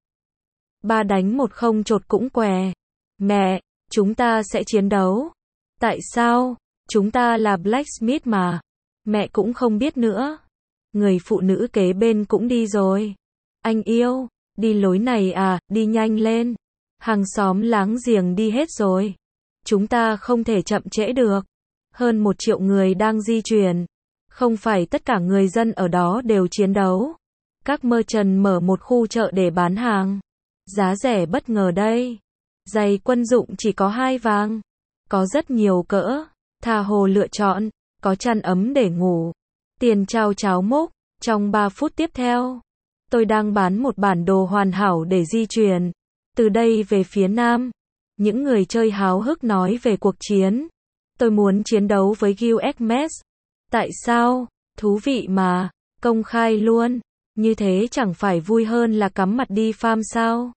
3 đánh 1 không chột cũng què. Mẹ, chúng ta sẽ chiến đấu. Tại sao? Chúng ta là Blacksmith mà. Mẹ cũng không biết nữa. Người phụ nữ kế bên cũng đi rồi. Anh yêu, đi lối này à, đi nhanh lên. Hàng xóm láng giềng đi hết rồi. Chúng ta không thể chậm trễ được. Hơn 1 triệu người đang di chuyển. Không phải tất cả người dân ở đó đều chiến đấu. Các merchant mở một khu chợ để bán hàng. Giá rẻ bất ngờ đây. Giày quân dụng chỉ có 2 vàng. Có rất nhiều cỡ. Tha hồ lựa chọn. Có chăn ấm để ngủ. Tiền trao cháo múc. Trong 3 phút tiếp theo, tôi đang bán một bản đồ hoàn hảo để di chuyển. Từ đây về phía nam. Những người chơi háo hức nói về cuộc chiến. Tôi muốn chiến đấu với Gilgamesh. Tại sao? Thú vị mà. Công khai luôn. Như thế chẳng phải vui hơn là cắm mặt đi farm sao?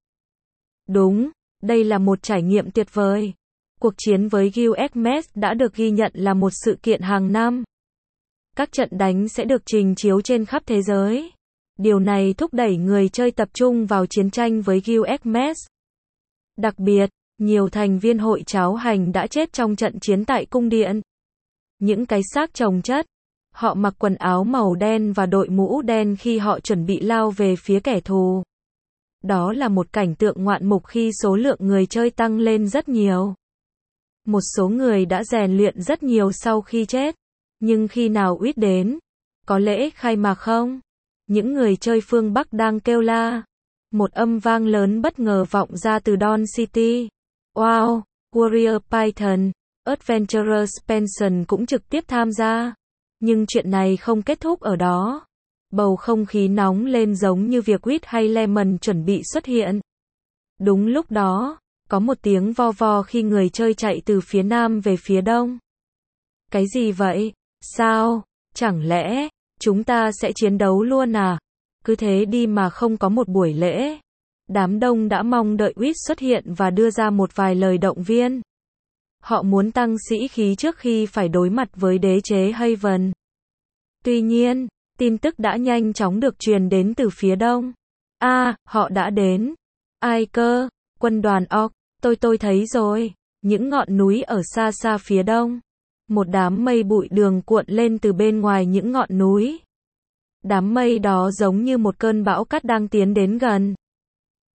Đúng. Đây là một trải nghiệm tuyệt vời. Cuộc chiến với Gilgamesh đã được ghi nhận là một sự kiện hàng năm. Các trận đánh sẽ được trình chiếu trên khắp thế giới. Điều này thúc đẩy người chơi tập trung vào chiến tranh với Gilgamesh. Đặc biệt, nhiều thành viên hội cháo hành đã chết trong trận chiến tại cung điện. Những cái xác chồng chất. Họ mặc quần áo màu đen và đội mũ đen khi họ chuẩn bị lao về phía kẻ thù. Đó là một cảnh tượng ngoạn mục khi số lượng người chơi tăng lên rất nhiều. Một số người đã rèn luyện rất nhiều sau khi chết. Nhưng khi nào Uýt đến? Có lễ khai mạc không? Những người chơi phương Bắc đang kêu la. Một âm vang lớn bất ngờ vọng ra từ Dawn City. Wow, Warrior Python, Adventurer Spencer cũng trực tiếp tham gia. Nhưng chuyện này không kết thúc ở đó. Bầu không khí nóng lên giống như việc Uýt hay Lemon chuẩn bị xuất hiện. Đúng lúc đó, có một tiếng vo vo khi người chơi chạy từ phía nam về phía đông. Cái gì vậy? Sao? Chẳng lẽ chúng ta sẽ chiến đấu luôn à? Cứ thế đi mà không có một buổi lễ. Đám đông đã mong đợi Uýt xuất hiện và đưa ra một vài lời động viên. Họ muốn tăng sĩ khí trước khi phải đối mặt với đế chế Haven. Tuy nhiên, tin tức đã nhanh chóng được truyền đến từ phía đông. Họ đã đến. Ai cơ? Quân đoàn Orc, tôi thấy rồi. Những ngọn núi ở xa xa phía đông. Một đám mây bụi đường cuộn lên từ bên ngoài những ngọn núi. Đám mây đó giống như một cơn bão cát đang tiến đến gần.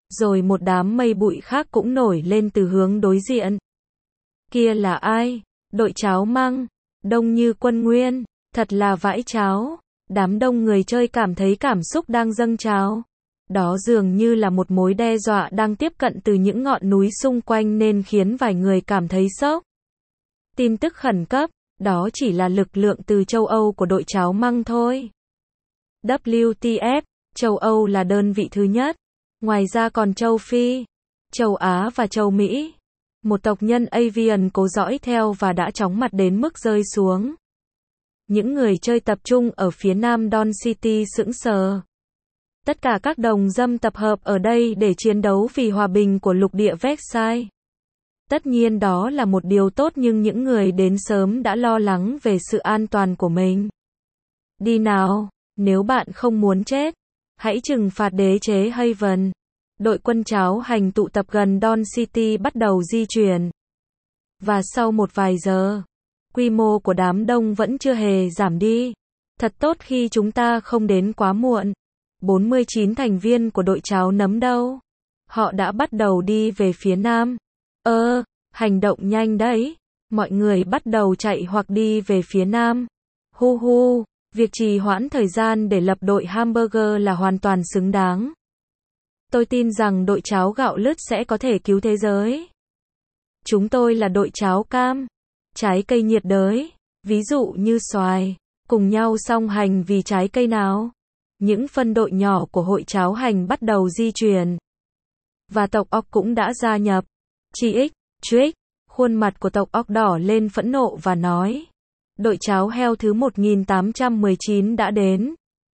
Rồi một đám mây bụi khác cũng nổi lên từ hướng đối diện. Kia là ai? Đội cháo măng. Đông như quân nguyên. Thật là vãi cháo. Đám đông người chơi cảm thấy cảm xúc đang dâng trào. Đó dường như là một mối đe dọa đang tiếp cận từ những ngọn núi xung quanh nên khiến vài người cảm thấy sốc. Tin tức khẩn cấp, đó chỉ là lực lượng từ châu Âu của đội cháo măng thôi. WTF, châu Âu là đơn vị thứ nhất. Ngoài ra còn châu Phi, châu Á và châu Mỹ. Một tộc nhân Avian cố dõi theo và đã chóng mặt đến mức rơi xuống. Những người chơi tập trung ở phía nam Dawn City sững sờ. Tất cả các đồng dâm tập hợp ở đây để chiến đấu vì hòa bình của lục địa Versailles. Tất nhiên đó là một điều tốt nhưng những người đến sớm đã lo lắng về sự an toàn của mình. Đi nào, nếu bạn không muốn chết, hãy trừng phạt đế chế Haven. Đội quân cháo hành tụ tập gần Dawn City bắt đầu di chuyển. Và sau một vài giờ, quy mô của đám đông vẫn chưa hề giảm đi. Thật tốt khi chúng ta không đến quá muộn. 49 thành viên của đội cháo nấm đâu? Họ đã bắt đầu đi về phía nam. Hành động nhanh đấy. Mọi người bắt đầu chạy hoặc đi về phía nam. Hu hu, việc trì hoãn thời gian để lập đội hamburger là hoàn toàn xứng đáng. Tôi tin rằng đội cháo gạo lứt sẽ có thể cứu thế giới. Chúng tôi là đội cháo cam, trái cây nhiệt đới, ví dụ như xoài, cùng nhau song hành vì trái cây nào. Những phân đội nhỏ của hội cháo hành bắt đầu di chuyển. Và tộc óc cũng đã gia nhập. Chi Trick, khuôn mặt của tộc óc đỏ lên phẫn nộ và nói. Đội cháo heo thứ 1819 đã đến.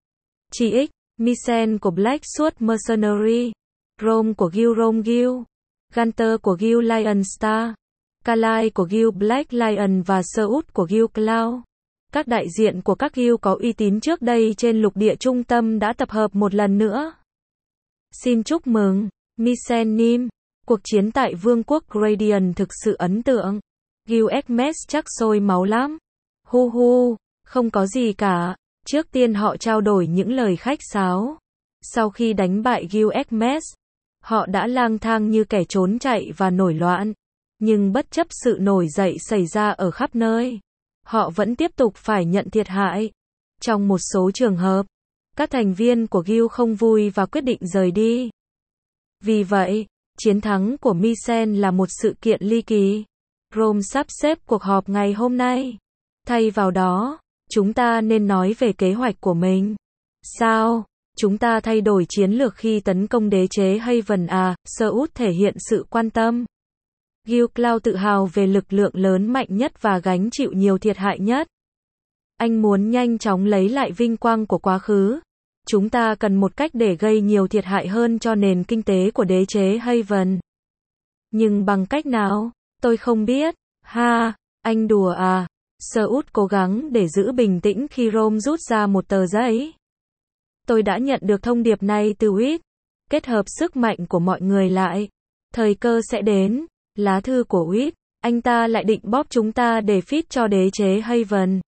Chi Misen của Black Sword Mercenary, Rome của Guild Rome Guild, Gunter của Guild Lion Star, Kalai của Guild Black Lion và Seoul của Guild Cloud. Các đại diện của các guild có uy tín trước đây trên lục địa trung tâm đã tập hợp một lần nữa. Xin chúc mừng, Misen Nim. Cuộc chiến tại Vương quốc Gradient thực sự ấn tượng. Guild Xmas chắc sôi máu lắm. Hu hu, không có gì cả. Trước tiên họ trao đổi những lời khách sáo. Sau khi đánh bại Guild Xmas, họ đã lang thang như kẻ trốn chạy và nổi loạn. Nhưng bất chấp sự nổi dậy xảy ra ở khắp nơi, họ vẫn tiếp tục phải nhận thiệt hại. Trong một số trường hợp, các thành viên của Guild không vui và quyết định rời đi. Vì vậy, chiến thắng của Misen là một sự kiện ly kỳ. Rome sắp xếp cuộc họp ngày hôm nay. Thay vào đó, chúng ta nên nói về kế hoạch của mình. Sao? Chúng ta thay đổi chiến lược khi tấn công đế chế Haven à? Seoul thể hiện sự quan tâm. Guild Cloud tự hào về lực lượng lớn mạnh nhất và gánh chịu nhiều thiệt hại nhất. Anh muốn nhanh chóng lấy lại vinh quang của quá khứ. Chúng ta cần một cách để gây nhiều thiệt hại hơn cho nền kinh tế của đế chế Haven. Nhưng bằng cách nào? Tôi không biết. Ha, anh đùa à? Seoul cố gắng để giữ bình tĩnh khi Rome rút ra một tờ giấy. Tôi đã nhận được thông điệp này từ Witt. Kết hợp sức mạnh của mọi người lại. Thời cơ sẽ đến. Lá thư của Witt. Anh ta lại định bóp chúng ta để feed cho đế chế Haven.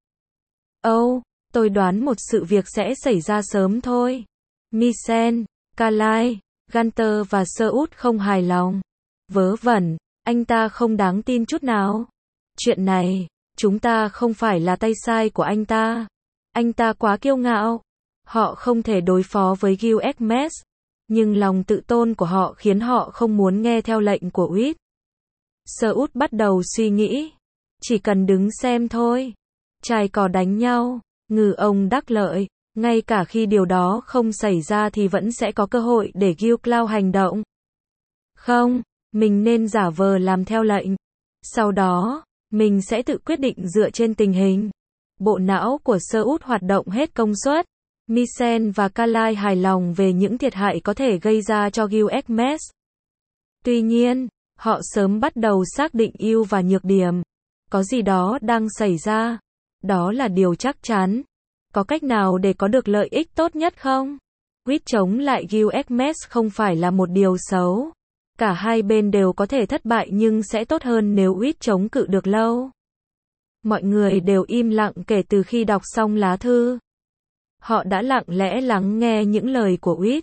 Tôi đoán một sự việc sẽ xảy ra sớm thôi. Misen, Kalai, Gunter và Seoul không hài lòng. Vớ vẩn, anh ta không đáng tin chút nào. Chuyện này, chúng ta không phải là tay sai của anh ta. Anh ta quá kiêu ngạo. Họ không thể đối phó với Guild Xmas. Nhưng lòng tự tôn của họ khiến họ không muốn nghe theo lệnh của Witt. Seoul bắt đầu suy nghĩ. Chỉ cần đứng xem thôi. Trai cò đánh nhau, ngư ông đắc lợi. Ngay cả khi điều đó không xảy ra thì vẫn sẽ có cơ hội để Guild Cloud hành động. Không, mình nên giả vờ làm theo lệnh. Sau đó, mình sẽ tự quyết định dựa trên tình hình. Bộ não của Seoul hoạt động hết công suất. Misen và Kalai hài lòng về những thiệt hại có thể gây ra cho Guild Xmas. Tuy nhiên, họ sớm bắt đầu xác định ưu và nhược điểm. Có gì đó đang xảy ra. Đó là điều chắc chắn. Có cách nào để có được lợi ích tốt nhất không? Witt chống lại Guild Xmas không phải là một điều xấu. Cả hai bên đều có thể thất bại nhưng sẽ tốt hơn nếu Witt chống cự được lâu. Mọi người đều im lặng kể từ khi đọc xong lá thư. Họ đã lặng lẽ lắng nghe những lời của Witt.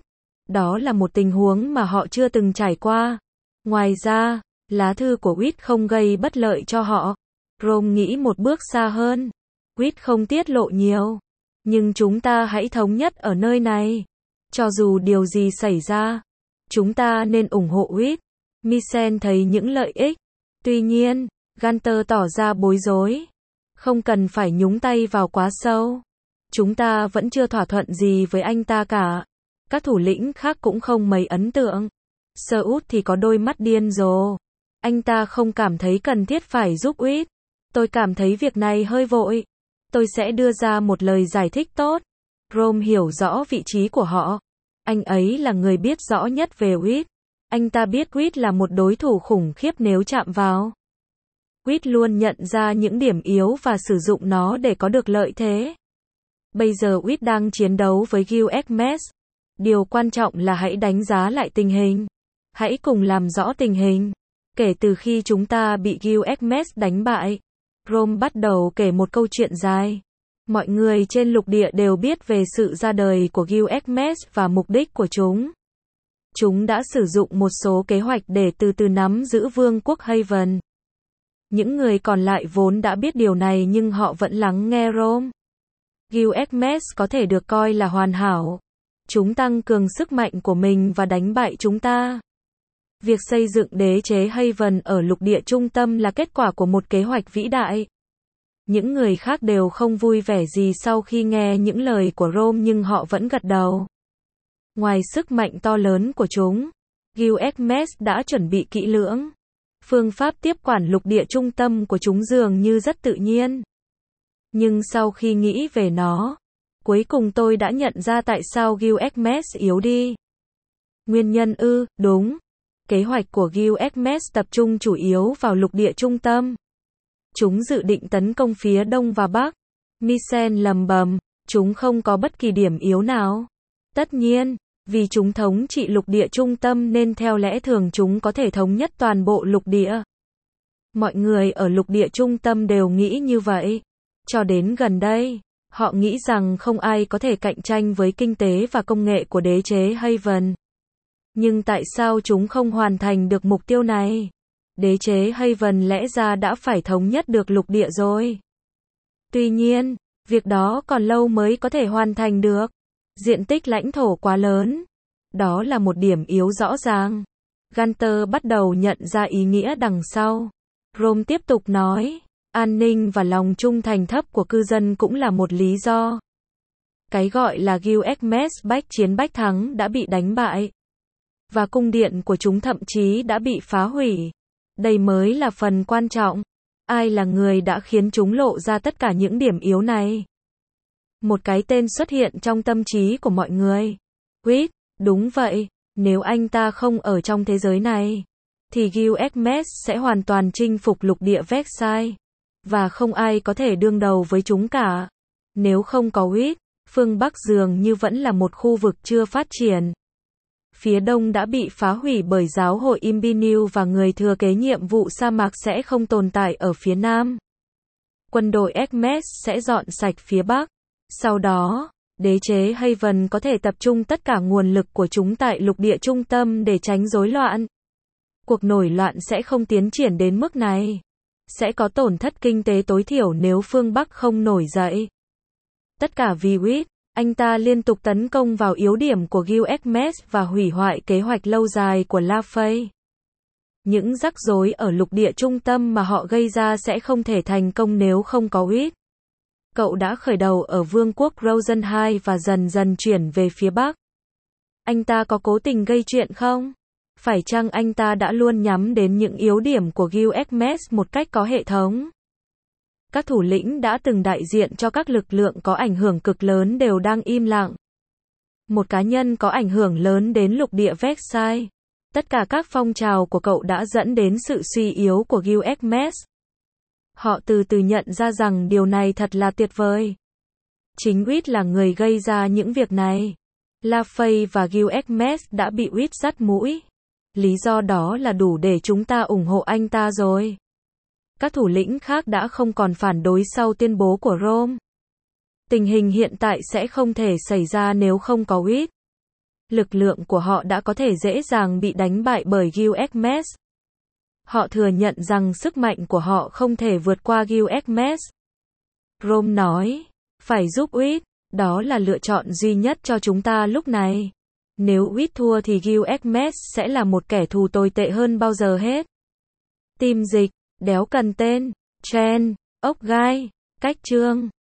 Đó là một tình huống mà họ chưa từng trải qua. Ngoài ra, lá thư của Whit không gây bất lợi cho họ. Rome nghĩ một bước xa hơn. Whit không tiết lộ nhiều. Nhưng chúng ta hãy thống nhất ở nơi này. Cho dù điều gì xảy ra, chúng ta nên ủng hộ Whit. Misen thấy những lợi ích. Tuy nhiên, Gunter tỏ ra bối rối. Không cần phải nhúng tay vào quá sâu. Chúng ta vẫn chưa thỏa thuận gì với anh ta cả. Các thủ lĩnh khác cũng không mấy ấn tượng. Sir Út thì có đôi mắt điên rồ. Anh ta không cảm thấy cần thiết phải giúp Whit. Tôi cảm thấy việc này hơi vội. Tôi sẽ đưa ra một lời giải thích tốt. Rome hiểu rõ vị trí của họ. Anh ấy là người biết rõ nhất về Whit. Anh ta biết Whit là một đối thủ khủng khiếp nếu chạm vào. Whit luôn nhận ra những điểm yếu và sử dụng nó để có được lợi thế. Bây giờ Whit đang chiến đấu với Gil Egmes. Điều quan trọng là hãy đánh giá lại tình hình. Hãy cùng làm rõ tình hình. Kể từ khi chúng ta bị Gil Egmes đánh bại, Rome bắt đầu kể một câu chuyện dài. Mọi người trên lục địa đều biết về sự ra đời của Gil Egmes và mục đích của chúng. Chúng đã sử dụng một số kế hoạch để từ từ nắm giữ vương quốc Haven. Những người còn lại vốn đã biết điều này nhưng họ vẫn lắng nghe Rome. Gil Egmes có thể được coi là hoàn hảo. Chúng tăng cường sức mạnh của mình và đánh bại chúng ta. Việc xây dựng đế chế Haven ở lục địa trung tâm là kết quả của một kế hoạch vĩ đại. Những người khác đều không vui vẻ gì sau khi nghe những lời của Rome nhưng họ vẫn gật đầu. Ngoài sức mạnh to lớn của chúng, Gil Egmes đã chuẩn bị kỹ lưỡng. Phương pháp tiếp quản lục địa trung tâm của chúng dường như rất tự nhiên. Nhưng sau khi nghĩ về nó, cuối cùng tôi đã nhận ra tại sao Gil Egmes yếu đi. Nguyên nhân đúng. Kế hoạch của Gil Egmes tập trung chủ yếu vào lục địa trung tâm. Chúng dự định tấn công phía đông và bắc. Misen lầm bầm, chúng không có bất kỳ điểm yếu nào. Tất nhiên, vì chúng thống trị lục địa trung tâm nên theo lẽ thường chúng có thể thống nhất toàn bộ lục địa. Mọi người ở lục địa trung tâm đều nghĩ như vậy. Cho đến gần đây, họ nghĩ rằng không ai có thể cạnh tranh với kinh tế và công nghệ của đế chế Haven. Nhưng tại sao chúng không hoàn thành được mục tiêu này? Đế chế Haven lẽ ra đã phải thống nhất được lục địa rồi. Tuy nhiên, việc đó còn lâu mới có thể hoàn thành được. Diện tích lãnh thổ quá lớn. Đó là một điểm yếu rõ ràng. Gunter bắt đầu nhận ra ý nghĩa đằng sau. Rome tiếp tục nói, an ninh và lòng trung thành thấp của cư dân cũng là một lý do. Cái gọi là Gil Egmes bách chiến bách thắng đã bị đánh bại. Và cung điện của chúng thậm chí đã bị phá hủy. Đây mới là phần quan trọng. Ai là người đã khiến chúng lộ ra tất cả những điểm yếu này? Một cái tên xuất hiện trong tâm trí của mọi người. Whit, đúng vậy, nếu anh ta không ở trong thế giới này, thì Gil Egmes sẽ hoàn toàn chinh phục lục địa Versailles. Và không ai có thể đương đầu với chúng cả. Nếu không có Whit, phương Bắc dường như vẫn là một khu vực chưa phát triển. Phía đông đã bị phá hủy bởi giáo hội Imbinu và người thừa kế nhiệm vụ sa mạc sẽ không tồn tại ở phía nam. Quân đội Egmes sẽ dọn sạch phía bắc. Sau đó, đế chế Haven có thể tập trung tất cả nguồn lực của chúng tại lục địa trung tâm để tránh rối loạn. Cuộc nổi loạn sẽ không tiến triển đến mức này. Sẽ có tổn thất kinh tế tối thiểu nếu phương Bắc không nổi dậy. Tất cả vì Whit. Anh ta liên tục tấn công vào yếu điểm của Gil Egmes và hủy hoại kế hoạch lâu dài của La Fay. Những rắc rối ở lục địa trung tâm mà họ gây ra sẽ không thể thành công nếu không có Whit. Cậu đã khởi đầu ở vương quốc Rosenheim và dần dần chuyển về phía Bắc. Anh ta có cố tình gây chuyện không? Phải chăng anh ta đã luôn nhắm đến những yếu điểm của Gil Egmes một cách có hệ thống? Các thủ lĩnh đã từng đại diện cho các lực lượng có ảnh hưởng cực lớn đều đang im lặng. Một cá nhân có ảnh hưởng lớn đến lục địa Versailles. Tất cả các phong trào của cậu đã dẫn đến sự suy yếu của Gil Egmes. Họ từ từ nhận ra rằng điều này thật là tuyệt vời. Chính Whit là người gây ra những việc này. La Fay và Gil Egmes đã bị Whit dắt mũi. Lý do đó là đủ để chúng ta ủng hộ anh ta rồi. Các thủ lĩnh khác đã không còn phản đối sau tuyên bố của Rome. Tình hình hiện tại sẽ không thể xảy ra nếu không có Whit. Lực lượng của họ đã có thể dễ dàng bị đánh bại bởi Gilgamesh. Họ thừa nhận rằng sức mạnh của họ không thể vượt qua Gilgamesh. Rome nói, phải giúp Uýt, đó là lựa chọn duy nhất cho chúng ta lúc này. Nếu Uýt thua thì Gilgamesh sẽ là một kẻ thù tồi tệ hơn bao giờ hết. Tim dịch, đéo cần tên, Chen, ốc gai, cách chương.